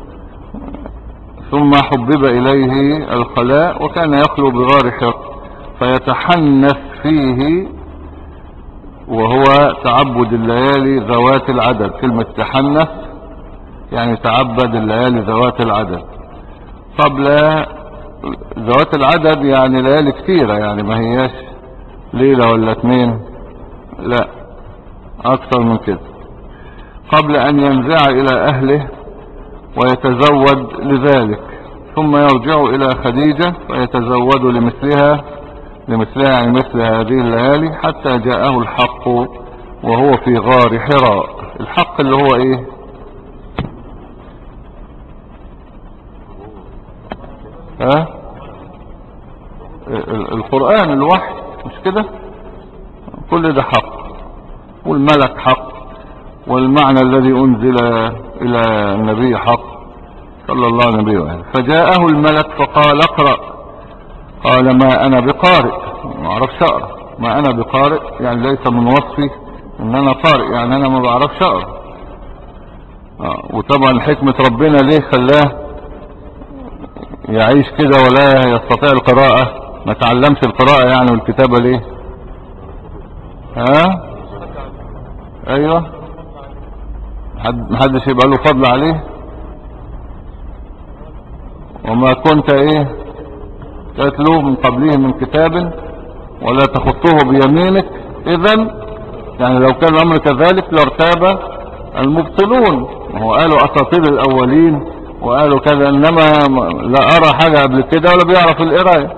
ثم حبب إليه الخلاء، وكان يخلو بغار حراء فيتحنث فيه، وهو تعبد الليالي ذوات العدد. كلمة تحنث يعني تعبد الليالي ذوات العدد. قبل ذوات العدد يعني ليالي كتيرة، يعني ما هياش ليلة ولا اتنين، لا أكثر من كده، قبل أن ينزع إلى أهله ويتزود لذلك، ثم يرجع إلى خديجة فيتزود لمثلها يعني مثل هذه الليالي، حتى جاءه الحق وهو في غار حراء. الحق اللي هو ايه؟ ها؟ القرآن، الوحي، مش كده؟ كل ده حق، والملك حق، والمعنى الذي أنزل إلى النبي حق صلى الله عليه وسلم. فجاءه الملك فقال اقرأ، قال ما أنا بقارئ، ما أعرفش أقرأ. ما أنا بقارئ يعني ليس من وصفي إن أنا قارئ، يعني أنا ما بعرفش أقرأ. وطبعا حكمة ربنا ليه خلاه يعيش كده ولا يستطيع القراءة، ما تعلمش القراءة يعني والكتابة ليه؟ ها؟ أيوة، محدش يبقى له فضل عليه. وما كنت ايه تتلو من قبله من كتاب ولا تخطوه بيمينك، اذن يعني لو كان الامر كذلك لارتاب المبطلون. وهو قالوا اساطير الاولين وقالوا كذا، انما لا ارى حاجة قبل كده ولا بيعرف القراية.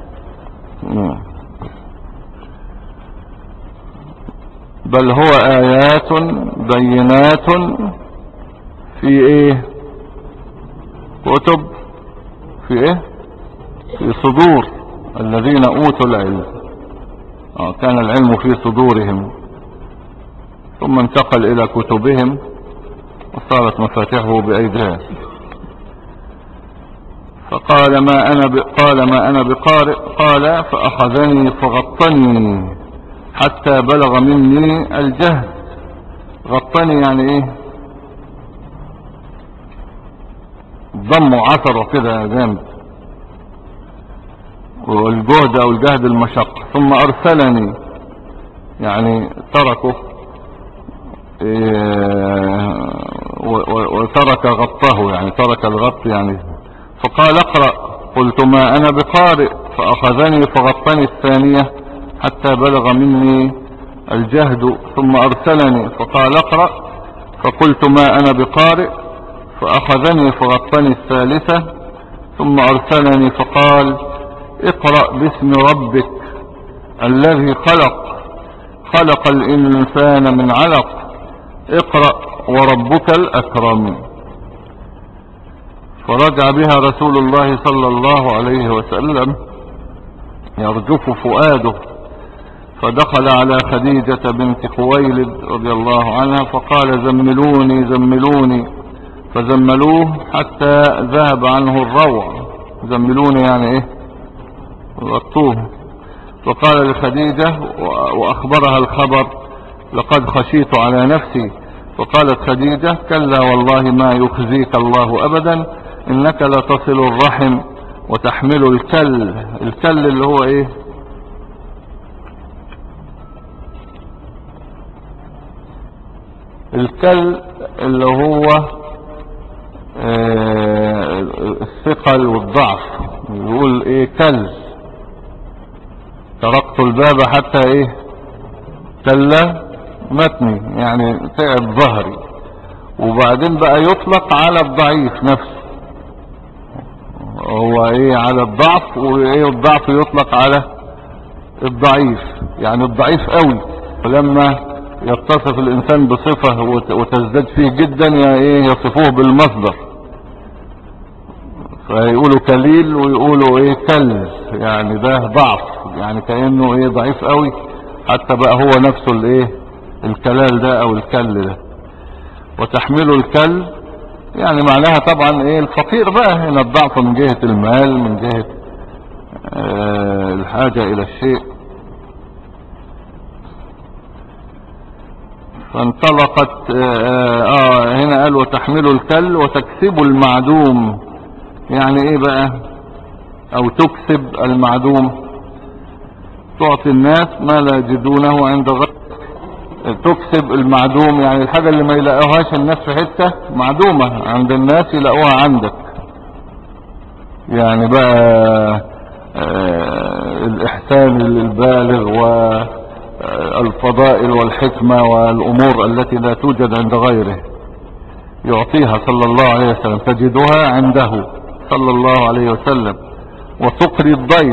بل هو ايات بينات في ايه؟ كتب، في ايه؟ في صدور الذين اوتوا العلم. كان العلم في صدورهم، ثم انتقل الى كتبهم وصارت مفاتيحه بايديهم. فقال ما انا بقارئ، قال فاخذني فغطني حتى بلغ مني الجهد. غطني يعني ايه؟ ضم وعثر كده جامد، والجهد او الجهد المشق. ثم ارسلني يعني تركه وترك غطه، يعني ترك الغط يعني. فقال اقرأ، قلت ما انا بقارئ، فاخذني فغطني الثانية حتى بلغ مني الجهد. ثم ارسلني فقال اقرأ، فقلت ما انا بقارئ، فاخذني فغطني الثالثة. ثم ارسلني فقال اقرأ باسم ربك الذي خلق الانسان من علق، اقرأ وربك الاكرم. فرجع بها رسول الله صلى الله عليه وسلم يرجف فؤاده، فدخل على خديجة بنت خويلد رضي الله عنها فقال زملوني زملوني، فزملوه حتى ذهب عنه الروع. زملوني يعني ايه؟ غطوه. فقال لخديجة واخبرها الخبر لقد خشيت على نفسي. فقالت خديجة كلا والله ما يخزيك الله ابدا، انك لتصل الرحم وتحمل الكل اللي هو ايه؟ الكل اللي هو الثقل والضعف. يقول ايه؟ كل تركت الباب حتى ايه؟ كلا متني، يعني تعب ظهري. وبعدين بقى يطلق على الضعيف نفسه، هو ايه؟ على الضعف. وايه الضعف؟ يطلق على الضعيف، يعني الضعيف قوي. ولما يتصف الانسان بصفة وتزداد فيه جدا ايه؟ يصفوه بالمصدر، فيقولوا كليل ويقولوا ايه؟ كل، يعني ده ضعف، يعني كأنه ايه؟ ضعيف قوي، حتى بقى هو نفسه الايه؟ الكلال ده او الكل ده. وتحمل الكل يعني معناها طبعا ايه الفقير بقى هنا، الضعف من جهة المال، من جهة الحاجة الى الشيء. فانطلقت هنا قال وتحمل الكل وتكسب المعدوم، يعني ايه بقى؟ او تكسب المعدوم، تعطي الناس ما لا يجدونه عند غير. تكسب المعدوم يعني الحاجة اللي ما يلاقوهاش الناس في حتة معدومة عند الناس يلاقوها عندك. يعني بقى الإحسان البالغ والفضائل والحكمة والأمور التي لا توجد عند غيره يعطيها صلى الله عليه وسلم، تجدها عنده صلى الله عليه وسلم. وتقري الضيف،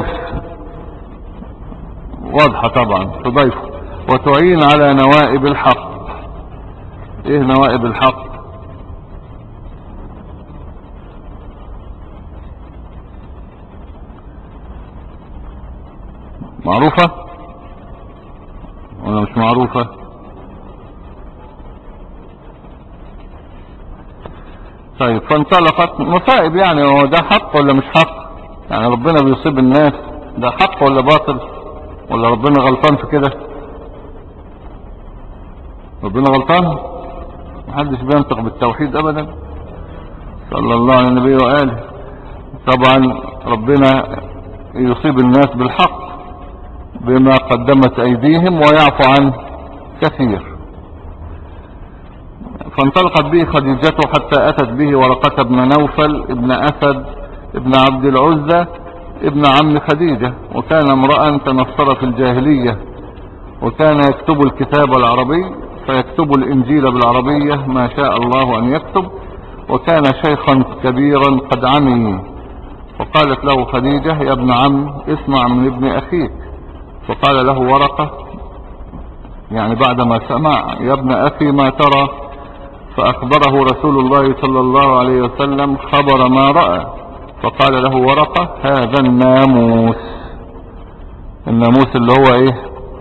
واضحة طبعا، تضيفه. وتعين على نوائب الحق. ايه نوائب الحق؟ معروفة ولا مش معروفة؟ طيب فانطلقت مصائب، يعني هو ده حق ولا مش حق؟ يعني ربنا بيصيب الناس، ده حق ولا باطل؟ ولا ربنا غلطان في كده؟ ربنا غلطان؟ محدش بينطق بالتوحيد ابدا صلى الله على النبي وآله. طبعا ربنا يصيب الناس بالحق بما قدمت ايديهم ويعفو عن كثير. فانطلقت به خديجته حتى اتت به ورقة بن نوفل ابن اسد ابن عبد العزة ابن عم خديجة، وكان امرأ تنصر في الجاهلية، وكان يكتب الكتاب العربي فيكتب الانجيل بالعربية ما شاء الله ان يكتب، وكان شيخا كبيرا قد عمي. فقالت له خديجة يا ابن عم اسمع من ابن اخيك. فقال له ورقة يعني بعدما سمع يا ابن اخي ما ترى؟ فاخبره رسول الله صلى الله عليه وسلم خبر ما رأى. فقال له ورقة هذا الناموس. الناموس اللي هو ايه؟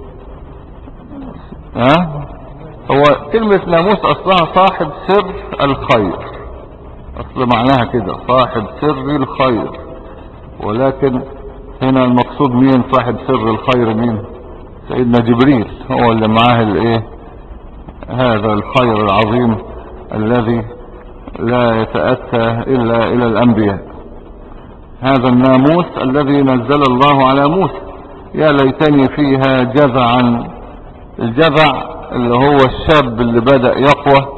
هو كلمة ناموس اصلها صاحب سر الخير، اصل معناها كده صاحب سر الخير، ولكن هنا المقصود مين صاحب سر الخير؟ مين؟ سيدنا جبريل هو اللي معاه الايه، هذا الخير العظيم الذي لا يتأتى الا الى الانبياء. هذا الناموس الذي نزل الله على موسى. يا ليتني فيها جذعا. الجذع اللي هو الشاب اللي بدأ يقوى،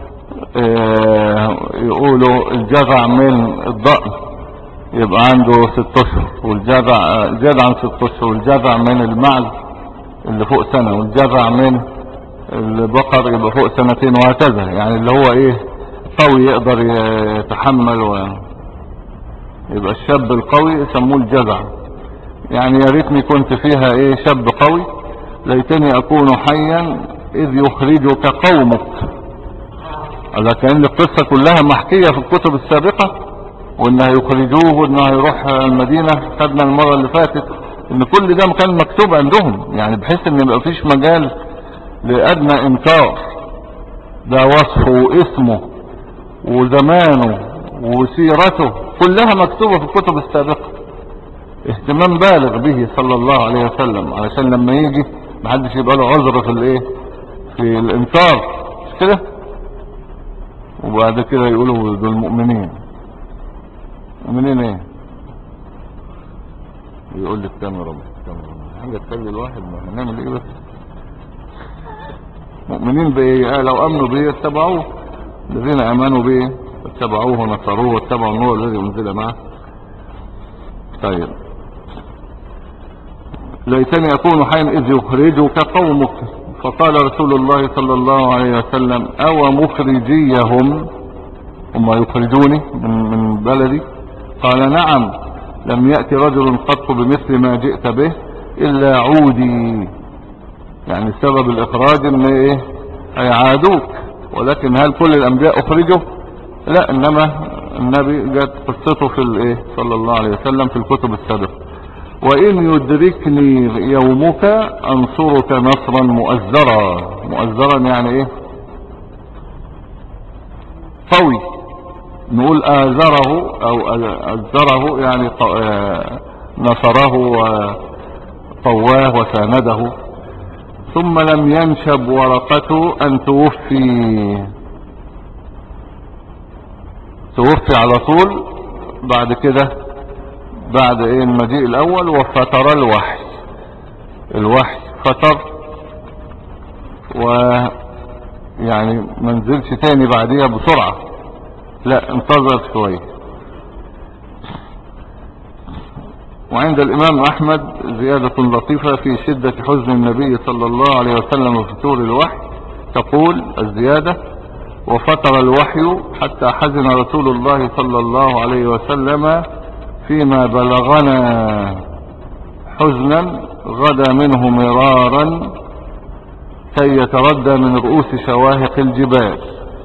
يقولوا الجذع من الضأن يبقى عنده 6 اشهر، والجذع زاد عن 6 اشهر، والجذع من المعز اللي فوق سنة، والجذع من البقر يبقى فوق 2 سنين، وهكذا. يعني اللي هو ايه قوي يقدر يتحمل يبقى الشاب القوي يسموه الجذع. يعني يا ريتني كنت فيها ايه شاب قوي، ليتني اكون حيا اذ يخرجك قومك. هذا كأن القصة كلها محكية في الكتب السابقة، وانه يخرجوه وانه يروح المدينة. خدنا المرة اللي فاتت ان كل ده كان مكتوب عندهم، يعني بحيث ان يبقى فيش مجال لأدنى انكار. ده وصفه واسمه وزمانه وسيرته كلها مكتوبة في الكتب السابقة. اهتمام بالغ به صلى الله عليه وسلم علشان لما يجي محدش يبقى له عذر في الايه، في الانكار، مش كده؟ وبعد كده يقولوا دول مؤمنين. مؤمنين ايه؟ يقول لك كام يا رب حاجة تخلي الواحد ما هنعمل ايه بس. مؤمنين بايه؟ لو امنوا به اتبعوه، الذين امنوا به اتبعوه ونصروه واتبعوا النور الذي انزل معه. طيب ليتني اكون حيا اذ يخرجك قومك. فقال رسول الله صلى الله عليه وسلم او مخرجيهم، هم يخرجوني من بلدي؟ قال نعم، لم يأتي رجل قط بمثل ما جئت به الا عودي. يعني سبب الاخراج ان ايه؟ هيعادوك. ولكن هل كل الانبياء اخرجوا؟ لا، انما النبي جت قصته في الايه صلى الله عليه وسلم في الكتب السابقة. وان يدركني يومك انصرك نصرا مؤزرا. مؤزرا يعني ايه؟ طوي، نقول آزره أو أزره يعني نصره وطواه وسانده. ثم لم ينشب ورقته أن توفي على طول بعد كده، بعد ايه المجيء الاول. وفتر الوحي فتر، ويعني منزلش تاني بعديها بسرعة، لا انتظر شوية. وعند الامام احمد زيادة لطيفة في شدة حزن النبي صلى الله عليه وسلم وفتور الوحي، تقول الزيادة: وفتر الوحي حتى حزن رسول الله صلى الله عليه وسلم فيما بلغنا حزنا غدا منه مرارا كي يتردى من رؤوس شواهق الجبال،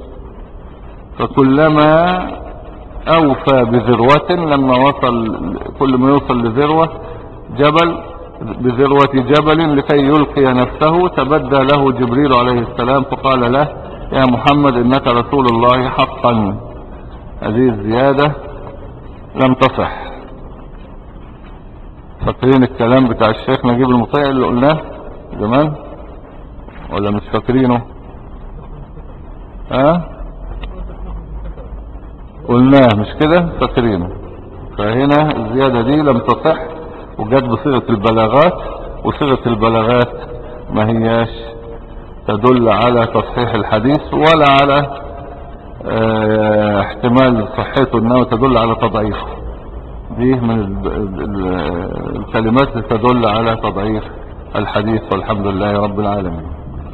فكلما أوفى بذروة، لما وصل كل ما يوصل لذروة جبل، بذروة جبل لكي يلقي نفسه، تبدى له جبريل عليه السلام فقال له: يا محمد إنك رسول الله حقا. هذه الزيادة لم تصح. فاكرين الكلام بتاع الشيخ نجيب المطيع اللي قلناه زمان ولا مش فاكرينه؟ قلناه مش كده؟ فاكرينه. فهنا الزيادة دي لم تصح وجت بصيغة البلاغات، وصيغة البلاغات ما هياش تدل على تصحيح الحديث ولا على احتمال صحته، انه تدل على تضعيفه. دي من الكلمات اللي تدل على تضعيف الحديث، والحمد لله رب العالمين.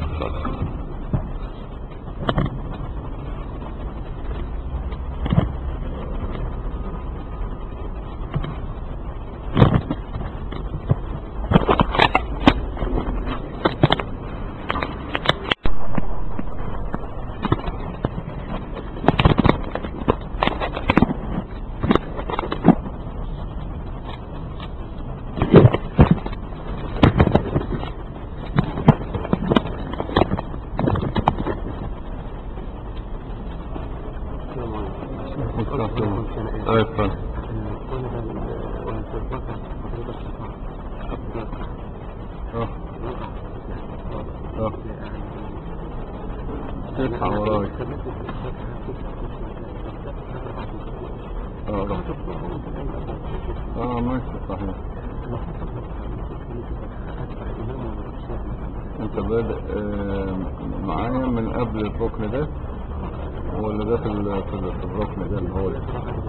ماشي صحيح. انت بادئ معايا من قبل الركن ده ولا ده في الركن ده اللي هو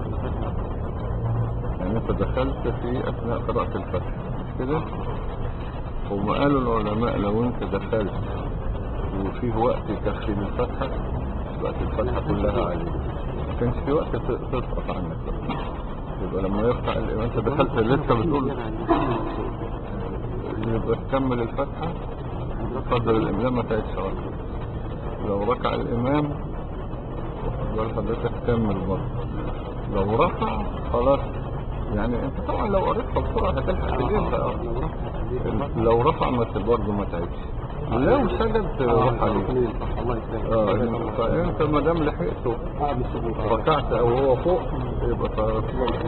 يعني انت دخلت في اثناء قراءة الفتح مش كده؟ هم قالوا العلماء لو انت دخلت وفيه وقت يكفي للفتحة وقت الفتحة كلها عليك، ما كانش في وقت تسقط عنك، يبقى لما يفتح الامام انت دخلت لسه بتقول يبقى تكمل الفتحة تفضل الامام ما تعيدش اصلا. لو ركع الامام تفضل حضرتك تكمل برضه. لو رفع خلاص، يعني انت طبعا لو قريتها بسرعة هتلحق تجيبها. لو رفع برضه ما تعيدش. لو سجد تروح عليه. فانت ما دام لحقته ركعت او هو فوق يبقى خلاص.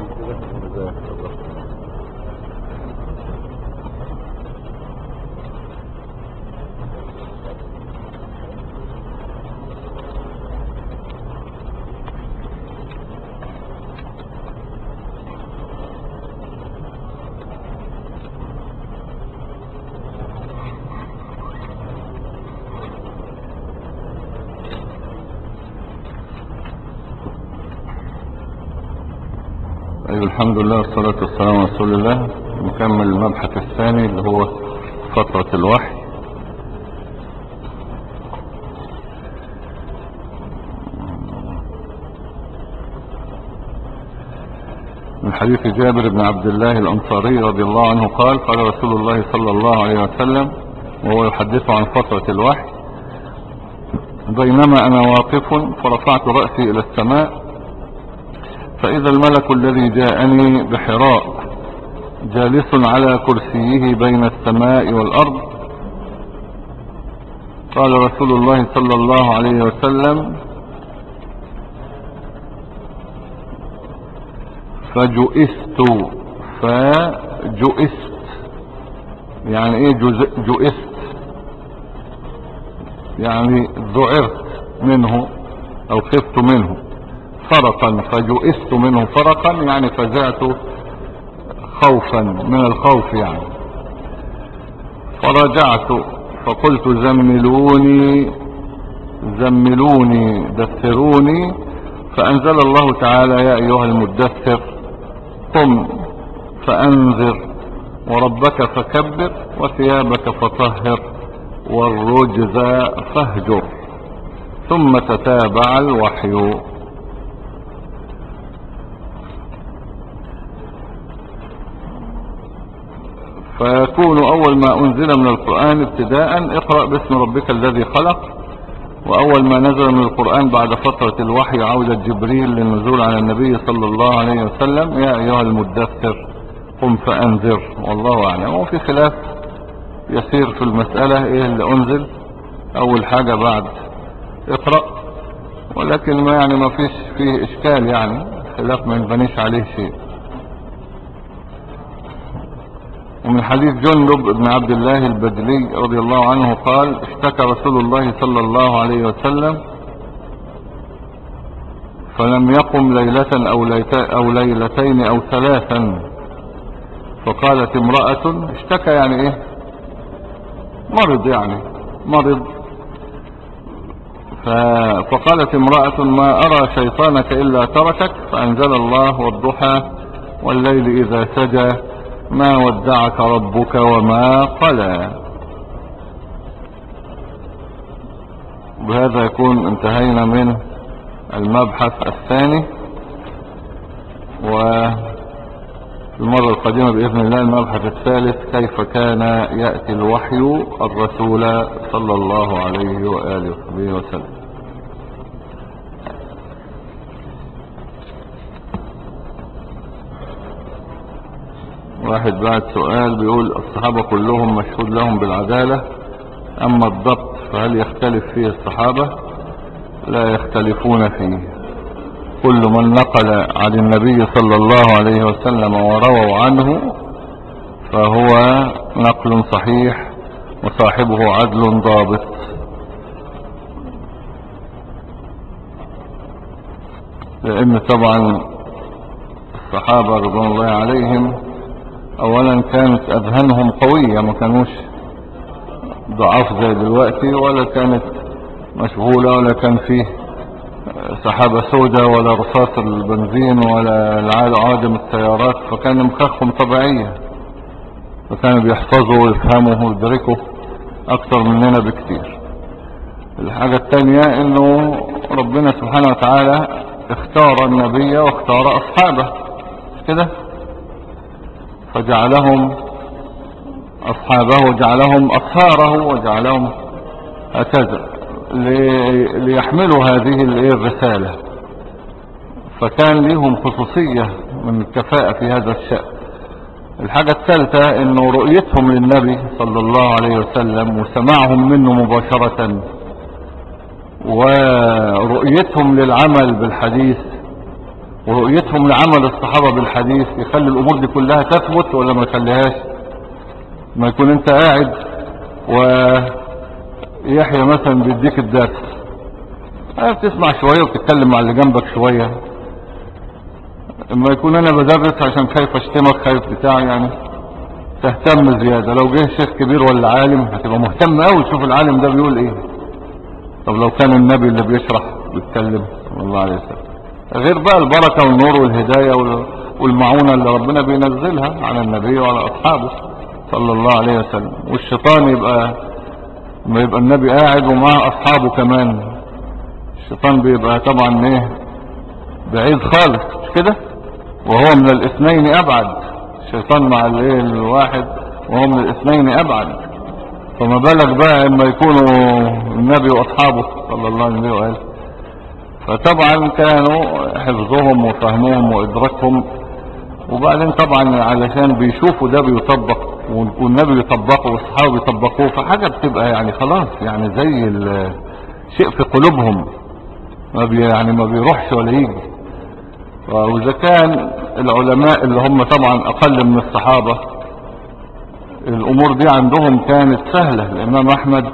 أيوة الحمد لله والصلاة والسلام على رسول الله. نكمل المبحث الثاني اللي هو فترة الوحي. من حديث جابر بن عبد الله الأنصاري رضي الله عنه قال: قال رسول الله صلى الله عليه وسلم وهو يحدث عن فترة الوحي: بينما أنا واقف فرفعت رأسي إلى السماء فإذا الملك الذي جاءني بحراء جالس على كرسيه بين السماء والأرض. قال رسول الله صلى الله عليه وسلم: فجئست. فجئست يعني ايه؟ جئست يعني ذعرت منه او خفت منه فرقا. فجئست منه فرقا يعني فزعت خوفا من الخوف يعني. فرجعت فقلت زملوني زملوني دثروني. فأنزل الله تعالى يا أيها المدثر قم فأنذر وربك فكبر وثيابك فطهر والرجز فاهجر. ثم تتابع الوحي. فيكون أول ما أنزل من القرآن ابتداء اقرأ باسم ربك الذي خلق. وأول ما نزل من القرآن بعد فترة الوحي عودة جبريل للنزول على النبي صلى الله عليه وسلم يا أيها المدثر قم فأنذر. والله أعلم. وفي خلاف يسير في المسألة ايه اللي أنزل أول حاجة بعد اقرأ، ولكن ما فيش فيه إشكال يعني، خلاف ما ينبنيش عليه شيء. ومن حديث جندب بن عبد الله البجلي رضي الله عنه قال اشتكى رسول الله صلى الله عليه وسلم فلم يقم ليلة أو ليلتين أو ثلاثا. فقالت امرأة اشتكى يعني ايه؟ مرض يعني مرض. فقالت امرأة ما أرى شيطانك إلا تركك. فأنزل الله والضحى والليل إذا سجى ما ودعك ربك وما قلى. بهذا يكون انتهينا من المبحث الثاني، والمرة القادمة بإذن الله المبحث الثالث كيف كان يأتي الوحي الرسول صلى الله عليه وآله وصحبه وسلم. واحد بعد سؤال بيقول الصحابة كلهم مشهود لهم بالعدالة، أما الضبط فهل يختلف فيه الصحابة؟ لا يختلفون فيه. كل من نقل عن النبي صلى الله عليه وسلم ورووا عنه فهو نقل صحيح وصاحبه عدل ضابط. لأن طبعا الصحابة رضوان الله عليهم اولا كانت اذهانهم قوية، ما كانوش ضعاف زي دلوقتي، ولا كانت مشغولة، ولا كان فيه سحابة سوداء ولا رصاص البنزين ولا عادم السيارات، فكان مخاخهم طبيعية، فكانوا بيحفظوا ويفهموا ويدركوا اكتر مننا بكتير. الحاجة التانية انه ربنا سبحانه وتعالى اختار النبي واختار اصحابه كده، فجعلهم أصحابه وجعلهم أصهاره وجعلهم هكذا ليحملوا هذه الرسالة، فكان لهم خصوصية من الكفاءة في هذا الشأن. الحاجة الثالثة انه رؤيتهم للنبي صلى الله عليه وسلم وسماعهم منه مباشرة ورؤيتهم للعمل بالحديث ورؤيتهم لعمل الصحابة بالحديث يخلي الامور دي كلها تثبت ولا ما يخليهاش؟ ما يكون انت قاعد ويحيى مثلا بيديك الدرس بتسمع شوية وبتتكلم مع اللي جنبك شوية، اما يكون انا بدرس عشان خايف اشتمك خايف بتاع يعني تهتم زيادة. لو جه شيخ كبير ولا عالم هتبقى مهتم قوي تشوف العالم ده بيقول ايه. طب لو كان النبي اللي بيشرح بيتكلم صلى الله عليه وسلم، غير بقى البركة والنور والهداية والمعونة اللي ربنا بينزلها على النبي وعلى اصحابه صلى الله عليه وسلم. والشيطان ما يبقى النبي قاعد ومعه اصحابه كمان، الشيطان بيبقى طبعا ايه بعيد خالص مش كده، وهو من الاثنين ابعد. الشيطان مع الواحد وهو من الاثنين ابعد، فما بالك بقى اما يكونوا النبي واصحابه صلى الله عليه وآله. فطبعا كانوا حفظهم وفهمهم وادراكهم، وبعدين طبعا علشان بيشوفوا ده بيطبق والنبي يطبقه واصحابه يطبقوه، فحاجة بتبقى يعني خلاص يعني زي الشيء في قلوبهم، ما بيروحش ولا يجي. وإذا كان العلماء اللي هم طبعا أقل من الصحابة الأمور دي عندهم كانت سهلة. الإمام أحمد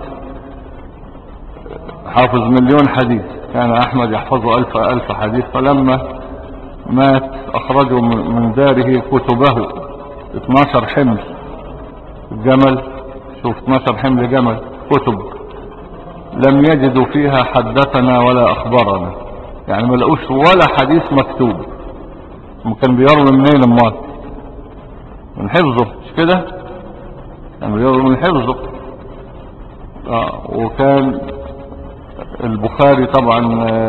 حافظ 1,000,000 حديث، كان أحمد يحفظه 1000 حديث، فلما مات أخرجوا من داره كتبه 12 حمل الجمل. شوف 12 حمل جمل كتب لم يجدوا فيها حدثنا ولا أخبرنا، يعني ما لقوش ولا حديث مكتوب. كان بيروي منين امال؟ من حفظه، مش كده؟ كان بيروي من حفظه. وكان البخاري طبعا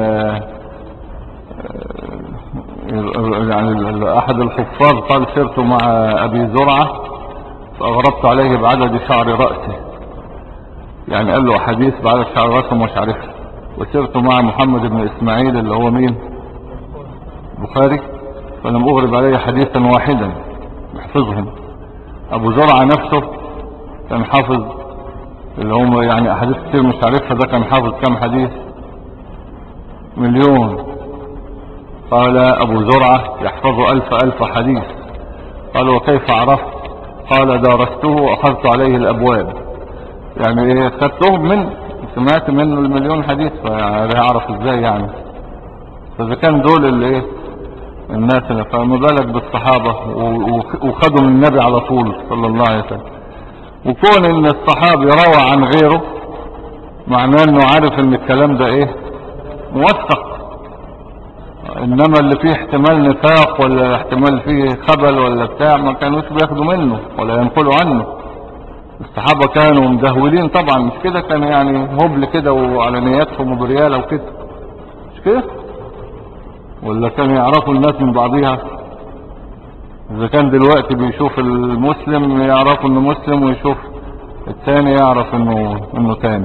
يعني احد الحفاظ قال سرت مع ابي زرعة فاغربت عليه بعدد شعر رأسه، يعني قال له حديث بعدد شعر رأسه مش عارفه. وسرت مع محمد بن اسماعيل اللي هو مين؟ بخاري، فلم اغرب عليه حديثا واحدا يحفظهم. ابو زرعة نفسه كان حافظ اللي هم يعني احاديث كتير مش عارفها، ده كان حافظ كم حديث؟ 1,000,000. قال ابو زرعة يحفظ 1000 حديث. قال وكيف عرفت؟ قال دارسته واخذت عليه الابواب، يعني ايه خدتهم من سمعت منه 1,000,000 حديث، فيعرف ازاي يعني؟ فاذا كان دول اللي ايه الناس اللي فما بالك بالصحابة وخدوا من النبي على طول صلى الله عليه وسلم. وكون ان الصحابي روى عن غيره معناه انه عارف ان الكلام ده ايه موثق، انما اللي فيه احتمال نفاق ولا احتمال فيه خبل ولا بتاع ما كانوش بياخدوا منه ولا ينقلوا عنه. الصحابة كانوا مدهولين طبعا، مش كده؟ كان يعني هبل كده وعلى نياتهم وبريالة وكده، مش كده؟ ولا كانوا يعرفوا الناس من بعضيها؟ اذا كان دلوقتي بيشوف المسلم يعرفوا انه مسلم، ويشوف الثاني يعرف انه ثاني،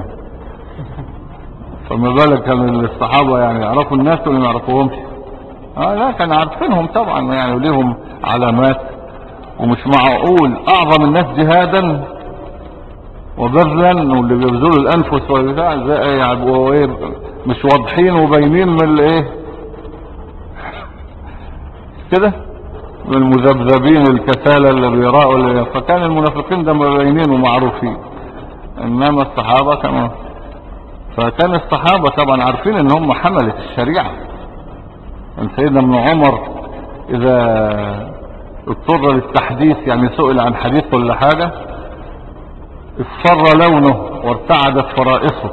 فما بالك كان الصحابة يعني يعرفوا الناس ولا ما يعرفوهمش؟ لا كان عارفينهم طبعا يعني، وليهم علامات. ومش معقول اعظم الناس جهادا وبذلا واللي بيبذلوا الانفس والبتاع زي يبقوا ايه مش واضحين وباينين من الايه كده، من المذبذبين الكسالى اللي بيراءوا فكان المنافقين ده مبينين ومعروفين، انما الصحابة كانوا. فكان الصحابة طبعا عارفين ان هم حملة الشريعة. ان سيدنا ابن عمر اذا اضطر للتحديث يعني سئل عن حديث ولا حاجة اصفر لونه وارتعدت فرائصه.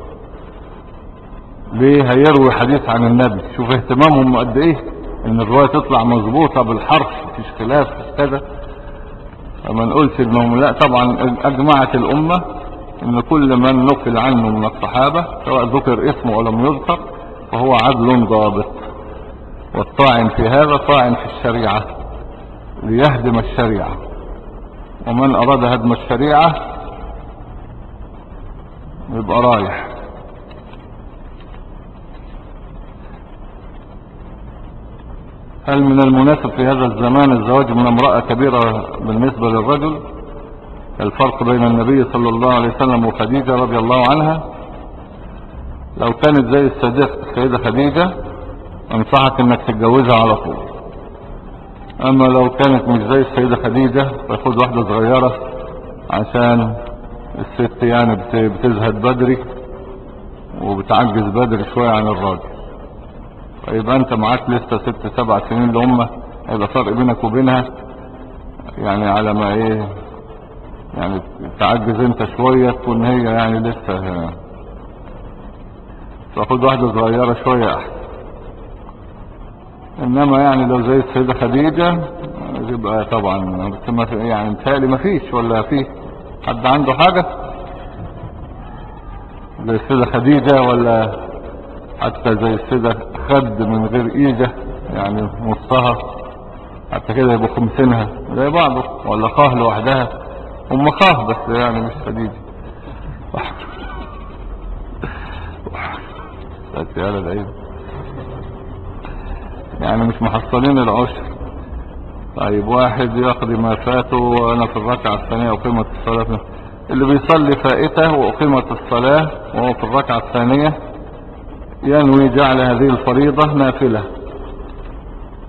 ليه؟ هيروي حديث عن النبي. شوف اهتمامهم قد ايه ان الرواية تطلع مظبوطة بالحرف، مفيش خلاف مفيش كده. فما نقولش انهم لا، طبعا اجمعت الامة ان كل من نقل عنه من الصحابة سواء ذكر اسمه ولم يذكر فهو عدل ضابط. والطاعن في هذا طاعن في الشريعة ليهدم الشريعة، ومن اراد هدم الشريعة يبقى رايح. هل من المناسب في هذا الزمان الزواج من امرأة كبيرة بالنسبة للرجل؟ الفرق بين النبي صلى الله عليه وسلم وخديجة رضي الله عنها. لو كانت زي السيدة خديجة انصحك انك تتجوزها على طول. اما لو كانت مش زي السيدة خديجة فخد واحدة صغيرة، عشان الست يعني بتزهد بدري وبتعجز بدري شوية عن الراجل. فيبقى انت معاك لسه 6-7 سنين اللي هم هيبقى فرق بينك وبينها، يعني على ما ايه يعني تعجز انت شوية تكون هي يعني لسه. فخد واحدة صغيرة شوية احسن. انما يعني لو زي السيدة خديجة يبقى طبعا يعني متهيألي ما فيش ولا فيه حد عنده حاجة زي السيدة خديجة، ولا حتى زي السيدة خد من غير ايجة يعني نصها حتى كده يبقوا 50 زي بعضه، ولا خاه لوحدها هم خاه بس يعني مش خديجة. يا العيد يعني مش محصلين العشر. طيب واحد يقضي ما فاته وانا في الركعة الثانية اقيمت الصلاة، اللي بيصلي فائته واقيمت الصلاة وهو في الركعة الثانية ينوي جعل هذه الفريضة نافلة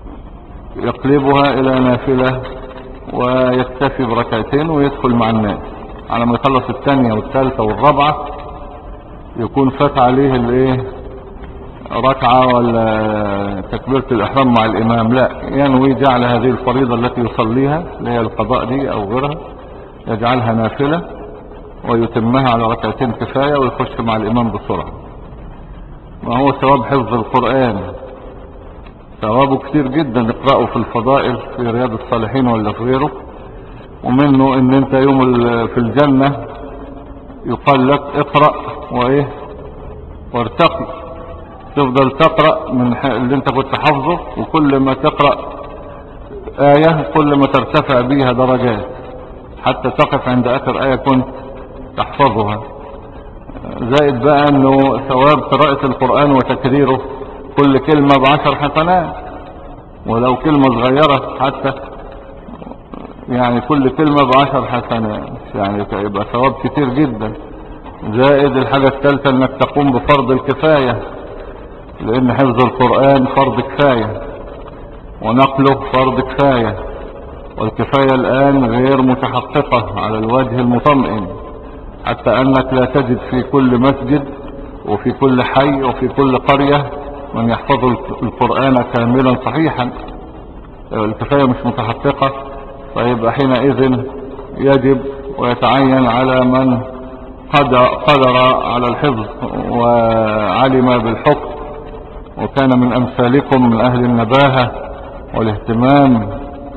يقلبها الى نافلة ويكتفي بركعتين ويدخل مع الناس. على ما يخلص الثانية والثالثة والرابعة يكون فات عليه الايه ركعة ولا تكبيرة الإحرام مع الإمام، لا، ينوي جعل هذه الفريضة التي يصليها اللي هي القضاء دي أو غيرها يجعلها نافلة ويتمها على ركعتين كفاية ويخش مع الإمام بسرعة. ما هو ثواب حفظ القرآن ثوابه كتير جدا، اقرأه في الفضائل في رياض الصالحين ولا في غيره، ومنه ان انت يوم في الجنة يقال لك اقرأ وايه وارتقي، تفضل تقرأ من اللي انت كنت حافظه، وكل ما تقرأ آية كل ما ترتفع بيها درجات حتى تقف عند آخر آية كنت تحفظها. زائد بقى انه ثواب قراءة القرآن وتكريره، كل كلمة ب10 حسنات ولو كلمة صغيرة حتى، يعني كل كلمة ب10 حسنات، يعني يبقى ثواب كتير جدا. زائد الحاجة الثالثة انك تقوم بفرض الكفاية، لان حفظ القرآن فرض كفاية ونقله فرض كفاية، والكفاية الآن غير متحققة على الوجه المطمئن، حتى أنك لا تجد في كل مسجد وفي كل حي وفي كل قرية من يحفظ القرآن كاملا صحيحا، الكفاية مش متحققة. فيبقى حينئذ يجب ويتعين على من قدر على الحفظ وعلم بالحكم وكان من أمثالكم من أهل النباهة والاهتمام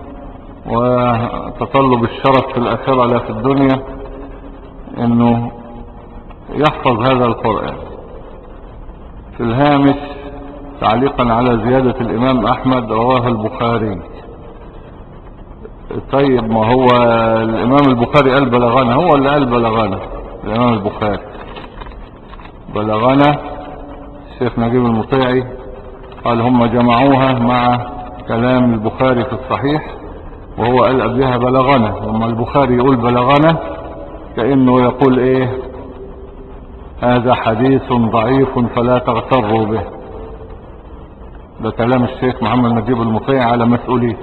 وتطلب الشرف في الآخرة لا في الدنيا، انه يحفظ هذا القرآن. في الهامش تعليقا على زيادة الامام احمد رواه البخاري. طيب ما هو الامام البخاري قال بلغنا، هو اللي قال بلغنا الامام البخاري، بلغنا الشيخ نجيب المطيعي قال هم جمعوها مع كلام البخاري في الصحيح، وهو قال قبلها بلغنا. لما البخاري يقول بلغنا كأنه يقول ايه هذا حديث ضعيف فلا تغتروا به. ده كلام الشيخ محمد نجيب المطيع على مسؤوليته.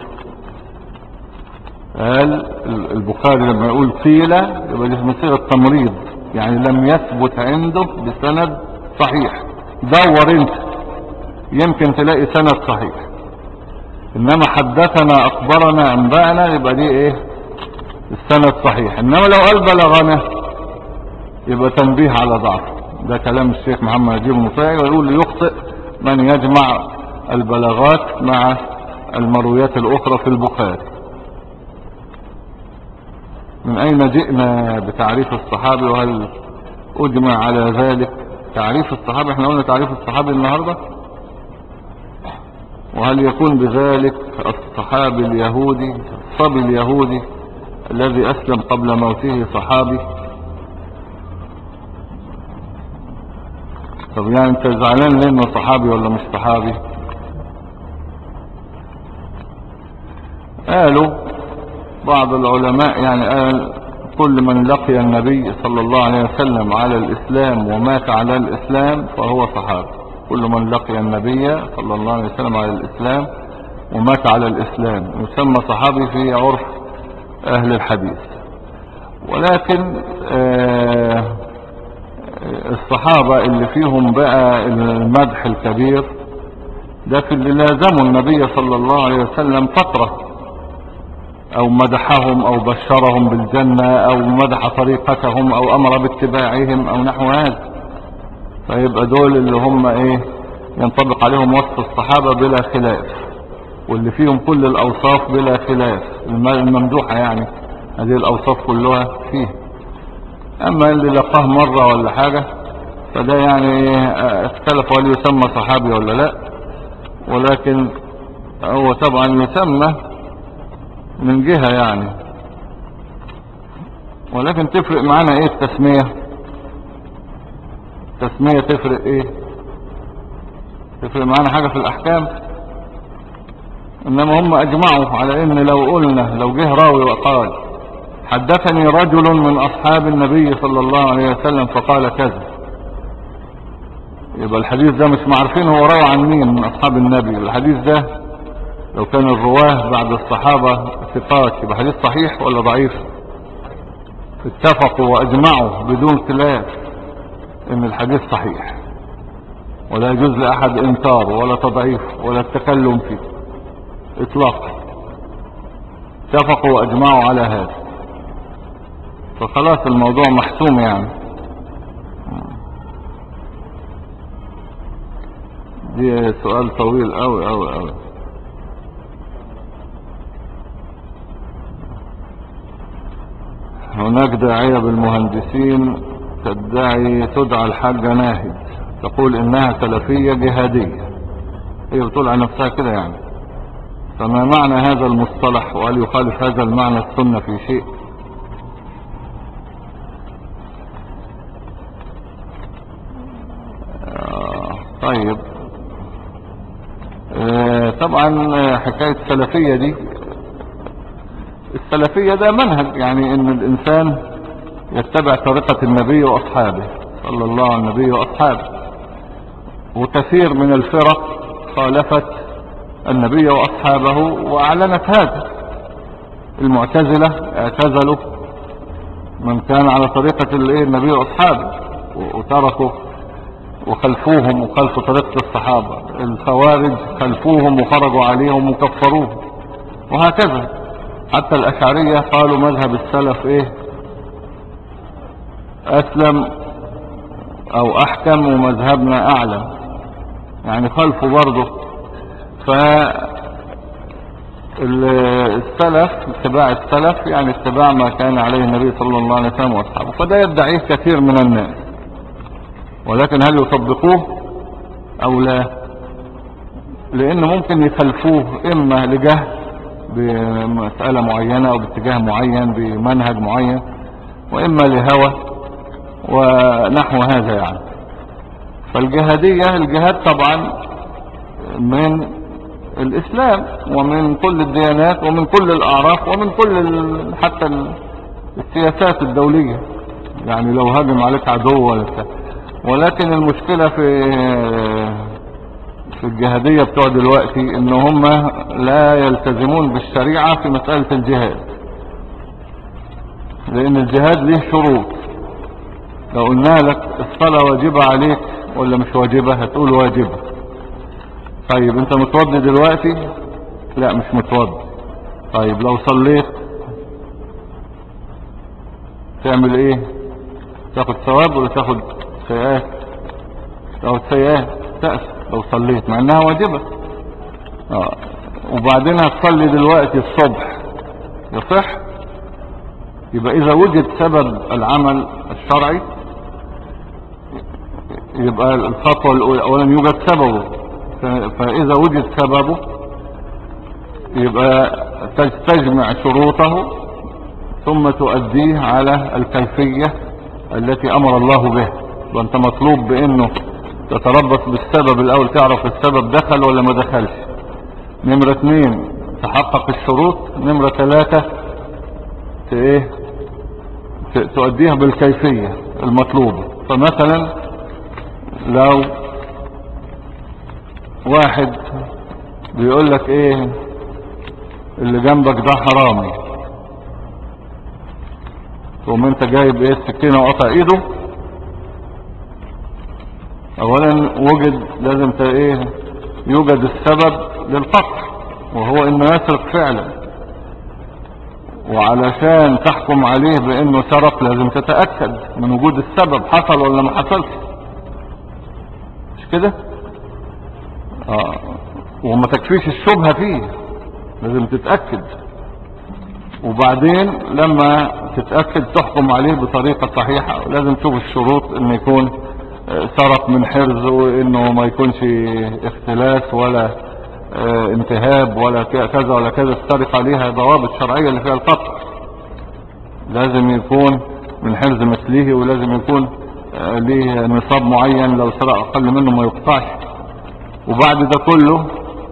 قال البخاري لما يقول قيل يبقى دي صيغة تمريض، يعني لم يثبت عنده بسند صحيح، دور انت يمكن تلاقي سند صحيح. انما حدثنا اخبرنا انبأنا يبقى دي ايه السند صحيح. انما لو قال بلغنا يبقى تنبيه على ضعف. ده كلام الشيخ محمد نجيب المطيعي، ويقول يخطئ من يجمع البلاغات مع المرويات الاخرى في البخاري. من اين جئنا بتعريف الصحابي، وهل اجمع على ذلك؟ تعريف الصحابي احنا قلنا تعريف الصحابي النهاردة، وهل يكون بذلك الصحابي اليهودي الصبي اليهودي الذي اسلم قبل موته صحابي؟ طب يعني انت زعلان ليه انه صحابي ولا مش صحابي؟ قالوا بعض العلماء يعني قال كل من لقي النبي صلى الله عليه وسلم على الاسلام ومات على الاسلام فهو صحابي. كل من لقي النبي صلى الله عليه وسلم على الاسلام ومات على الاسلام يسمى صحابي في عرف اهل الحديث. ولكن الصحابة اللي فيهم بقى المدح الكبير ده في اللي لازموا النبي صلى الله عليه وسلم فترة، او مدحهم او بشرهم بالجنة او مدح طريقتهم او امر باتباعهم او نحو هذا. فيبقى دول اللي هم ايه ينطبق عليهم وصف الصحابة بلا خلاف، واللي فيهم كل الاوصاف بلا خلاف الممدوحة، يعني هذه الاوصاف كلها فيه. اما اللي لقاه مرة ولا حاجة فده يعني اختلف هل يسمى صحابي ولا لا، ولكن هو طبعا يسمى من جهة يعني. ولكن تفرق معنا ايه التسمية؟ التسمية تفرق ايه؟ تفرق معنا حاجة في الاحكام؟ انما هم اجمعوا على ان لو قلنا لو جه راوي وقال حدثني رجل من اصحاب النبي صلى الله عليه وسلم فقال كذا، يبقى الحديث ده مش معرفين هو روى عن مين من اصحاب النبي. الحديث ده لو كان الرواه بعد الصحابة ثقات يبقى حديث صحيح ولا ضعيف؟ اتفقوا واجمعوا بدون خلاف ان الحديث صحيح، ولا يجوز لأحد انكار ولا تضعيف ولا التكلم فيه اطلاقا. اتفقوا واجمعوا على هذا، فخلاص الموضوع محسوم يعني. دي سؤال طويل اوي اوي اوي. هناك داعية بالمهندسين تدعى الحاجة ناهد، تقول انها سلفية جهادية، هي بتقول عن نفسها كده يعني. فما معنى هذا المصطلح، وهل يخالف هذا المعنى السنة في شيء؟ طيب. طبعا حكاية السلفية دي، السلفية ده منهج، يعني ان الانسان يتبع طريقة النبي واصحابه صلى الله على النبي واصحابه. وكثير من الفرق خالفت النبي واصحابه واعلنت هذا. المعتزلة اعتزلوا من كان على طريقة النبي واصحابه وتركوا وخلفوهم وخلفوا طريقة الصحابة. الخوارج خلفوهم وخرجوا عليهم وكفروهم، وهكذا. حتى الاشعرية قالوا مذهب السلف اسلم او احكم ومذهبنا اعلم، يعني خلفوا برضه. فالسلف اتباع السلف يعني اتباع ما كان عليه النبي صلى الله عليه وسلم واصحابه. فده يدعيه كثير من الناس، ولكن هل يطبقوه او لا؟ لان ممكن يخلفوه اما لجهل بمسألة معينة او باتجاه معين بمنهج معين، واما لهوى ونحو هذا يعني. فالجهادية، الجهاد طبعا من الاسلام ومن كل الديانات ومن كل الاعراف ومن كل حتى السياسات الدولية، يعني لو هاجم عليك عدو ولا بتاع. ولكن المشكلة في الجهادية بتوع دلوقتي ان هم لا يلتزمون بالشريعة في مسألة الجهاد، لان الجهاد ليه شروط. لو قلنا لك الصلاة واجبة عليك ولا مش واجبة هتقول واجبة. طيب انت متوضي دلوقتي؟ لا مش متوضي. طيب لو صليت تعمل ايه؟ تاخد ثواب ولا تاخد سيئات؟ تاخد سيئات، تأثم لو صليت مع انها واجبة. وبعدين هتصلي دلوقتي الصبح يصح؟ يبقى اذا وجد سبب العمل الشرعي يبقى الخطوة الاولى اولا يوجد سببه، فاذا وجد سببه يبقى تجمع شروطه ثم تؤديه على الكيفية التي امر الله به. وانت مطلوب بانه تتربص بالسبب الاول، تعرف السبب دخل ولا ما دخلش. نمرة 2 تحقق الشروط. نمرة 3 تؤديها بالكيفية المطلوبة. فمثلا لو واحد بيقول لك اللي جنبك ده حرامي، ثم انت جايب السكينة وقطع ايده، اولا لازم يوجد السبب للقطع وهو انه يسرق فعلا. وعلشان تحكم عليه بانه سرق لازم تتأكد من وجود السبب، حصل ولا ما حصلش، مش كده؟ وما تكفيش الشبهة فيه، لازم تتأكد. وبعدين لما تتأكد تحكم عليه بطريقة صحيحة. لازم تشوف الشروط ان يكون سرق من حرز، وانه ما يكونش اختلاس ولا انتهاب ولا كذا ولا كذا. السرقة ليها ضوابط شرعية اللي فيها القطع، لازم يكون من حرز مثله، ولازم يكون ليه نصاب معين، لو سرق اقل منه ما يقطعش. وبعد ده كله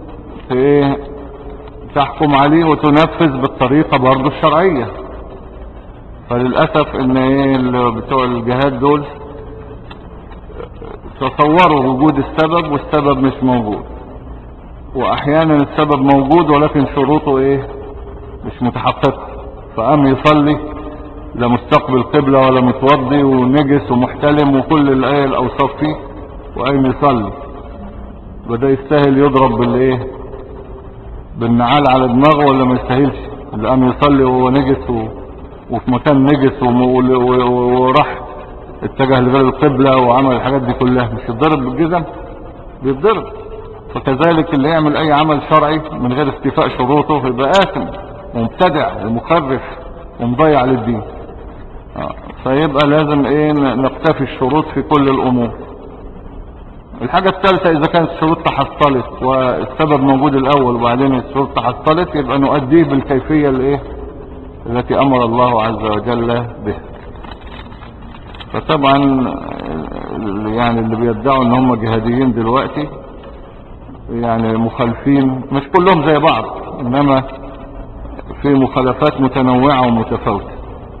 تحكم عليه وتنفذ بالطريقة برضو الشرعية. فللأسف ان بتوع الجهاد دول تصوروا وجود السبب والسبب مش موجود. واحيانا السبب موجود ولكن شروطه ايه مش متحققة، فقام يصلي لا مستقبل قبلة ولا متوضي ونجس ومحتلم وكل الايه الاوصاف فيه، وقام يصلي، بدأ يستاهل يضرب بالايه بالنعال على دماغه ولا ما يستاهلش؟ اللي قام يصلي وهو نجس وفي مكان نجس وراح اتجه لغير القبلة وعمل الحاجات دي كلها، مش يتضرب بالجزم؟ بيتضرب. فكذلك اللي يعمل اي عمل شرعي من غير استيفاء شروطه يبقى آثم ومبتدع ومخرف ومضيع للدين. فيبقى لازم ايه نقتفي الشروط في كل الامور. الحاجة الثالثة اذا كانت الشروط تحصلت والسبب موجود الاول وبعدين الشروط تحصلت، يبقى نؤديه بالكيفية الايه التي امر الله عز وجل بها. فطبعا يعني اللي بيدعوا ان هم جهاديين دلوقتي يعني مخالفين، مش كلهم زي بعض، انما في مخالفات متنوعة ومتفاوتة.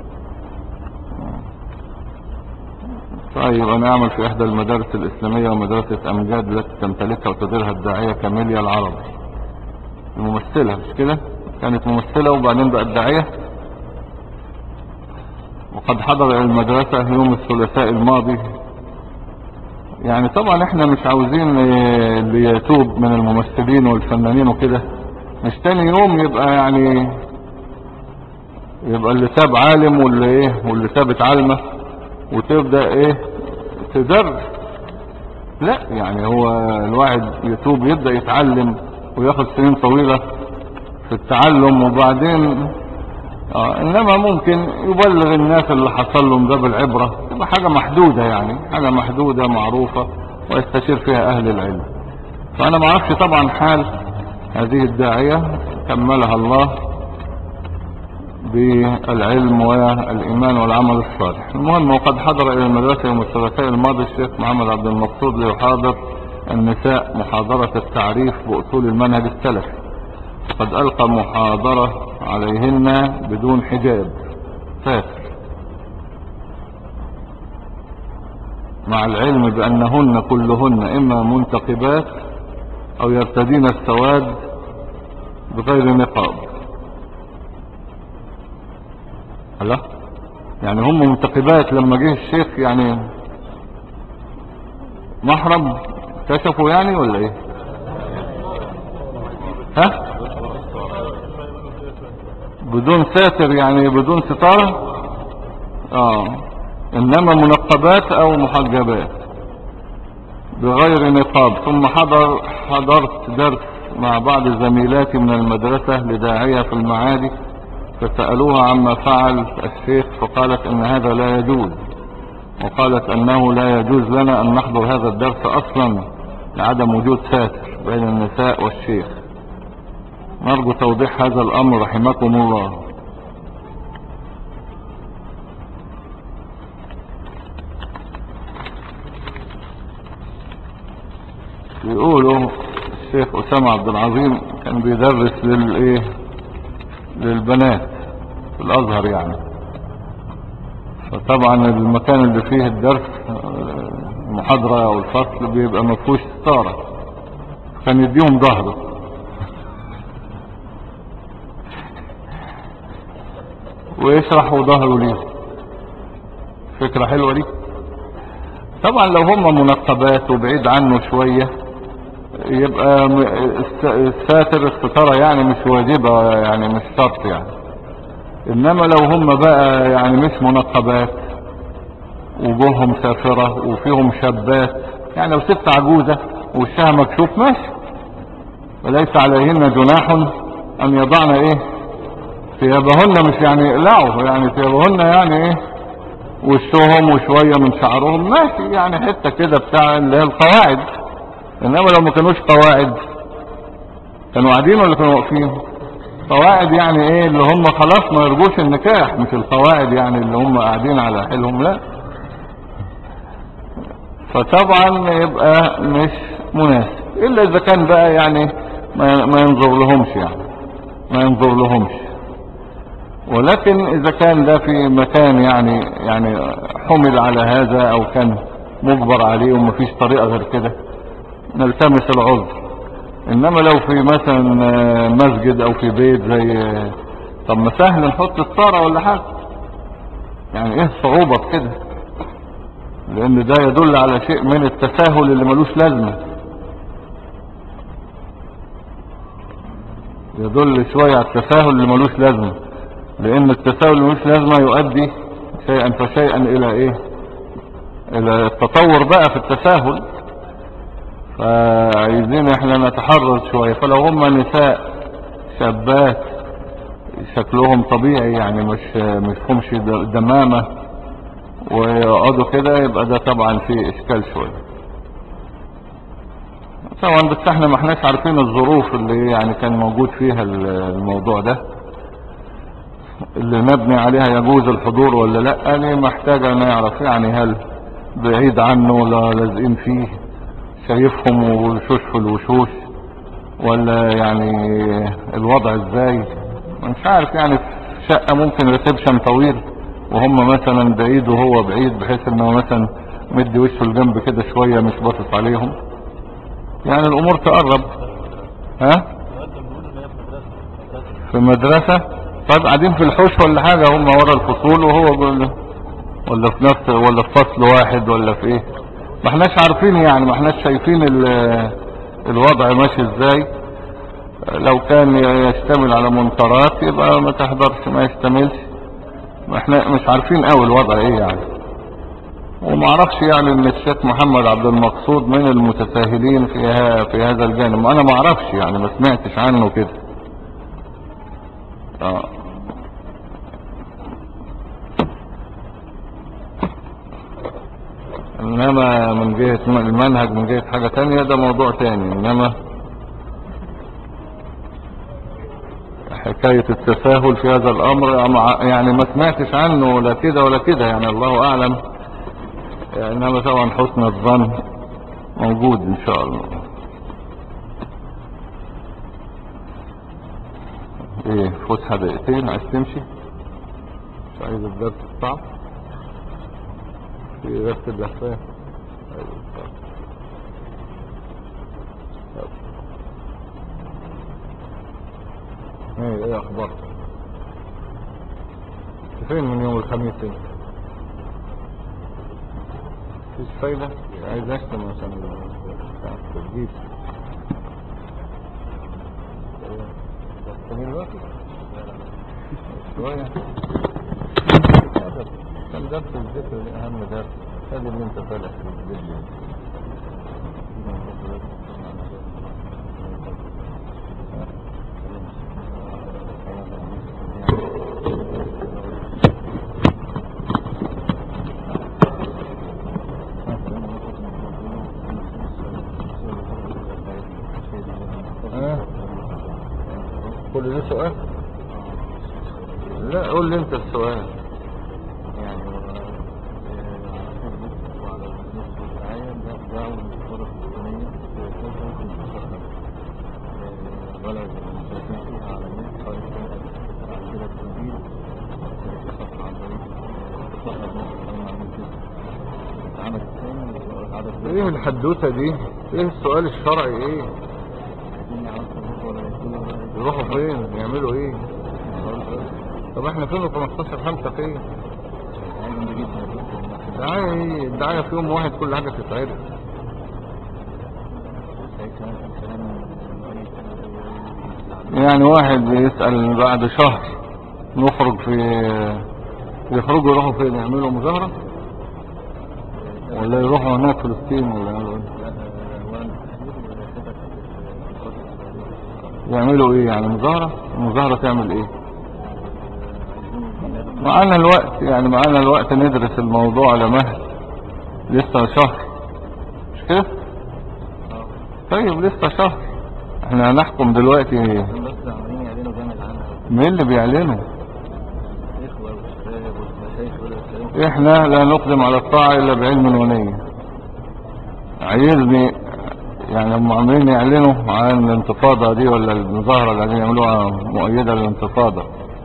طيب انا اعمل في احدى المدارس الاسلامية ومدرسة امجاد التي تمتلكها وتديرها الداعية كاميليا العربي الممثلة، مش كده؟ كانت ممثلة وبعدين بقت داعية. وقد حضر الى المدرسة يوم الثلاثاء الماضي. يعني طبعا احنا مش عاوزين اللي يتوب من الممثلين والفنانين وكده مش تاني يوم يبقى يعني يبقى اللي تاب عالم واللي ايه واللي تابت عالمة وتبدأ ايه تدرس. لا يعني هو الواحد يتوب يبدأ يتعلم وياخد سنين طويلة في التعلم وبعدين انما ممكن يبلغ الناس اللي حصل لهم ده بالعبرة، تبقى حاجة محدودة، يعني حاجة محدودة معروفة ويستشير فيها اهل العلم. فانا ما اعرفش طبعا حال هذه الداعية كملها الله بالعلم والايمان والعمل الصالح. المهم وقد حضر الى المدرسة يوم الثلاثاء الماضي الشيخ محمد عبد المقصود ليحاضر النساء محاضرة التعريف باصول المنهج السلفي. قد القى محاضرة عليهن بدون حجاب ساتر، مع العلم بانهن كلهن اما منتقبات او يرتدين السواد بغير نقاب. الله، يعني هم منتقبات لما جه الشيخ يعني محرم كشفوا يعني ولا ايه؟ ها بدون ساتر يعني بدون ستارة. انما منقبات او محجبات بغير نقاب. ثم حضرت درس مع بعض زميلاتي من المدرسة لداعية في المعادي، فسألوها عما فعل الشيخ فقالت ان هذا لا يجوز، وقالت انه لا يجوز لنا ان نحضر هذا الدرس اصلا لعدم وجود ساتر بين النساء والشيخ. نرجو توضيح هذا الامر رحمكم الله. بيقولوا الشيخ أسامة عبد العظيم كان بيدرس للبنات في الازهر يعني، فطبعا المكان اللي فيه الدرس المحاضرة او الفصل بيبقى مفهوش ستارة، كان يديهم ظهره ويشرحوا ظهره ليه. فكرة حلوة دي. طبعا لو هم منقبات وبعيد عنه شوية يبقى الساتر الستارة يعني مش واجبة، يعني مش شرط يعني. انما لو هم بقى يعني مش منقبات وجوههم سافرة وفيهم شابات، يعني لو ست عجوزة ووشها مكشوف ماشي، وليس عليهن جناح ان يضعن ايه ثيابهن، مش يعني يقلعوا يعني ثيابهن يعني ايه وشهم وشوية من شعرهم ماشي، يعني حتة كده بتاع اللي هي القواعد. انما لو ما كانوش قواعد كانوا قاعدين ولا كانوا واقفين؟ قواعد يعني ايه اللي هم خلاص ما يرجوش النكاح، مش القواعد يعني اللي هم قاعدين على حيلهم، لا. فطبعا يبقى مش مناسب الا اذا كان بقى يعني ما ينظر لهمش، يعني ما ينظر لهمش. ولكن اذا كان ده في مكان يعني حمل على هذا او كان مجبر عليه ومفيش طريقة غير كده نلتمس العذر. انما لو في مثلا مسجد او في بيت زي، طب ما سهل نحط ستارة ولا حاجة، يعني ايه الصعوبة في كده؟ لان ده يدل على شيء من التساهل اللي ملوش لازمة، يدل شوية على التساهل اللي ملوش لازمة، لان التساهل اللي ملوش لازمة يؤدي شيئا فشيئا الى ايه؟ الى التطور بقى في التساهل. فعايزين احنا نتحرز شوية. فلو هم نساء شابات شكلهم طبيعي، يعني مش فهمش دمامة ويقعدوا كده، يبقى ده طبعا فيه اشكال شوية طبعا. بس احنا ما احناش عارفين الظروف اللي يعني كان موجود فيها الموضوع ده، اللي نبني عليها يجوز الحضور ولا لا، يعني محتاجة نعرف يعني هل بعيد عنه ولا لازقين فيه شايفهم وشوش في الوشوش، ولا يعني الوضع ازاي. مش عارف، يعني في شقة ممكن ريسبشن طويل وهم مثلا بعيد وهو بعيد، بحيث انه مثلا مدي وشه الجنب كده شوية مش باصص عليهم، يعني الامور تقرب. ها في مدرسة؟ طيب قاعدين في الحوش ولا حاجة، هم ورا الفصول وهو ولا في نفس، ولا في فصل واحد، ولا في ايه؟ ما احناش عارفين يعني، ما احناش شايفين الوضع ماشي ازاي. لو كان يشتمل على منكرات يبقى ما تحضرش، ما يشتملش. ما احنا مش عارفين قوي الوضع ايه يعني. وما اعرفش يعني ان الشيخ محمد عبد المقصود من المتساهلين في هذا الجانب، انا ما اعرفش يعني، ما سمعتش عنه كده. اه انما من جهة المنهج، من جهة حاجة تانية، ده موضوع تاني. انما حكاية التساهل في هذا الامر يعني ما سمعتش عنه ولا كده ولا كده، يعني الله اعلم. يعني انما طبعا حسن الظن موجود ان شاء الله. ايه فسحة دقيقتين عايز تمشي؟ مش عايز الدرس الصعب في بس اللفات. ايه اخبارك؟ فين من يوم الخميس انت؟ مفيش فايدة؟ عايز اشتم عشان التسجيل. تسجيل الوقت شوية. كان درس الذكر اهم درس، هذا اللي انت فالح في الفيديو. كل ده سؤال؟ لا قول لي انت السؤال. يعني ايه الحدوته دي؟ ايه السؤال الشرعي ايه؟ يروحوا فين؟ يعملوا ايه؟ طب احنا فين 15/5 فين؟ الدعاية ايه؟ الدعاية في يوم واحد كل حاجة تتعرف. يعني واحد بيسأل بعد شهر نخرج يخرجوا يروحوا فين؟ يعملوا مظاهرة ولا يروحوا هناك فلسطين ولا يعملوا ايه؟ يعملوا ايه يعني؟ مظاهرة تعمل ايه؟ معانا الوقت، يعني معانا الوقت ندرس الموضوع على مهل، لسه شهر مش كده؟ طيب لسه شهر، احنا هنحكم دلوقتي. مين اللي بيعلنوا؟ احنا لا نقدم على الطاعة الا بعلم ونية. عايزني يعني هم عاملين يعلنوا عن الانتفاضة دي ولا المظاهرة اللي عايزين يعملوها مؤيدة للانتفاضة،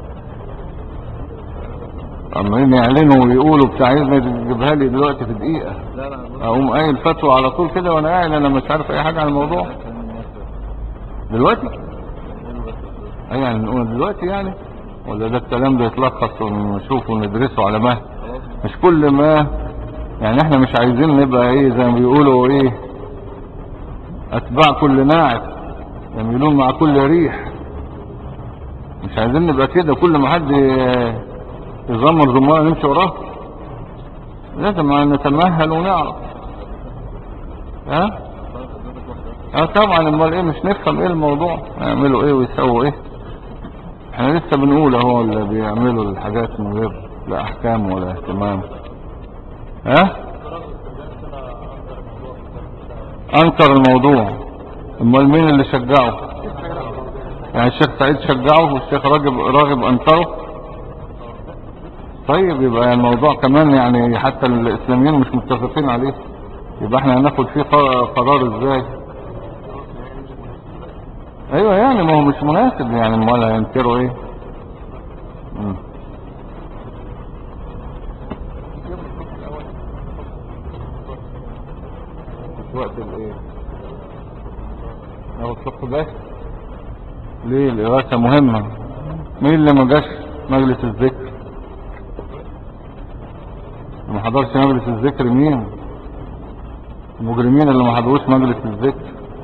عمالين يعلنوا ويقولوا بتاع، عايزني تجيبها لي دلوقتي في دقيقة اقوم قايل فتوى على طول كده وانا قاعد انا مش عارف اي حاجة عن الموضوع. دلوقتي يعني نقول دلوقتي يعني، ولا ده الكلام بيتلخص ونشوفه وندرسه على مهل؟ مش كل ما يعني احنا مش عايزين نبقى ايه زي ما بيقولوا ايه اتباع كل ناعم يميلون مع كل ريح. مش عايزين نبقى كده كل ما حد يزمر زمار نمشي وراه. لازم نتمهل ونعرف. ها طبعا، امال ايه؟ مش نفهم ايه الموضوع، يعملوا ايه ويسووا ايه؟ احنا لسه بنقول اهو اللي بيعملوا الحاجات من غير لا احكام ولا اهتمام. ها انكر الموضوع. امال مين اللي شجعه؟ يعني الشيخ سعيد شجعه والشيخ راغب انكره؟ طيب يبقى الموضوع كمان يعني حتى الاسلاميين مش متفقين عليه، يبقى احنا هناخد فيه قرار ازاي؟ ايوه يعني ما هو مش مناسب يعني، امال هينكروا ايه؟ مش وقت الايه؟ هو الصبح بس. ليه؟ الإغاثة مهمة. مين اللي ما جاش مجلس الذكر؟ ما حضرش مجلس الذكر مين؟ المجرمين اللي ما حضروش مجلس الذكر.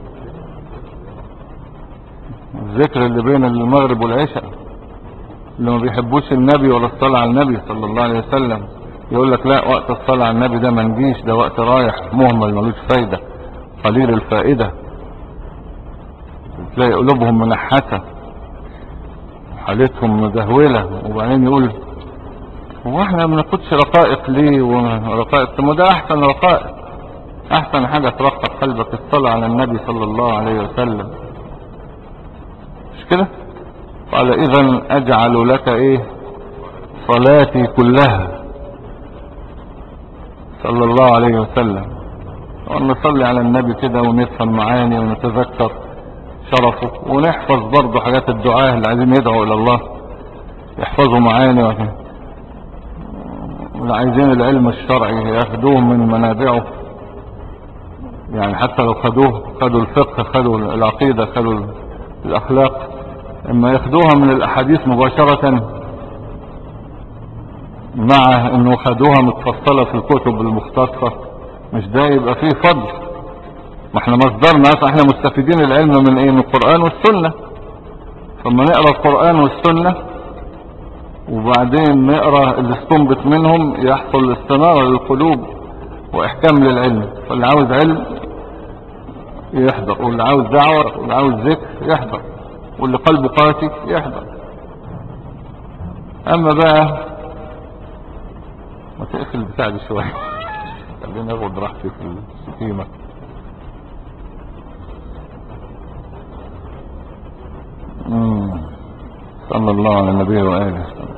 الذكر اللي بين المغرب والعشاء، اللي ما بيحبوش النبي ولا الصلاة على النبي صلى الله عليه وسلم، يقول لك لا وقت الصلاة على النبي ده ما نجيش، ده وقت رايح مهمل ملوش فايدة قليل الفائدة. تلاقي قلوبهم منحسة حالتهم مدهولة، وبعدين يقول هو احنا ما بناخدش رقائق ليه؟ ورقائق ما ده احسن رقائق، احسن حاجة ترقق قلبك الصلاة على النبي صلى الله عليه وسلم، مش كده؟ قال اذا اجعل لك ايه صلاتي كلها صلى الله عليه وسلم. ونصلي على النبي كده ونفهم معاني ونتذكر شرفه، ونحفظ برضه حاجات الدعاء اللي عايزين يدعوا الى الله يحفظوا معاني، واللي عايزين العلم الشرعي ياخدوه من منابعه، يعني حتى لو خدوا الفقه، خدوا العقيدة، خدوا الاخلاق، اما ياخدوها من الاحاديث مباشرة مع انه خدوها متفصلة في الكتب المختصة، مش ده يبقى فيه فضل؟ ما احنا مصدرنا اصلا، احنا مستفيدين العلم من ايه؟ من القرآن والسنة. فما نقرأ القرآن والسنة وبعدين نقرأ اللي استنبط منهم يحصل استنارة للقلوب واحكام للعلم. فاللي عاوز علم يحضر، واللي عاوز دعوة واللي عاوز ذكر يحضر، واللي قلبه قاسي يحضر. اما بقى ما تقفل البتاع دي شوية خليني اخد راحتي في السكيمة. صلى الله على النبي وآله.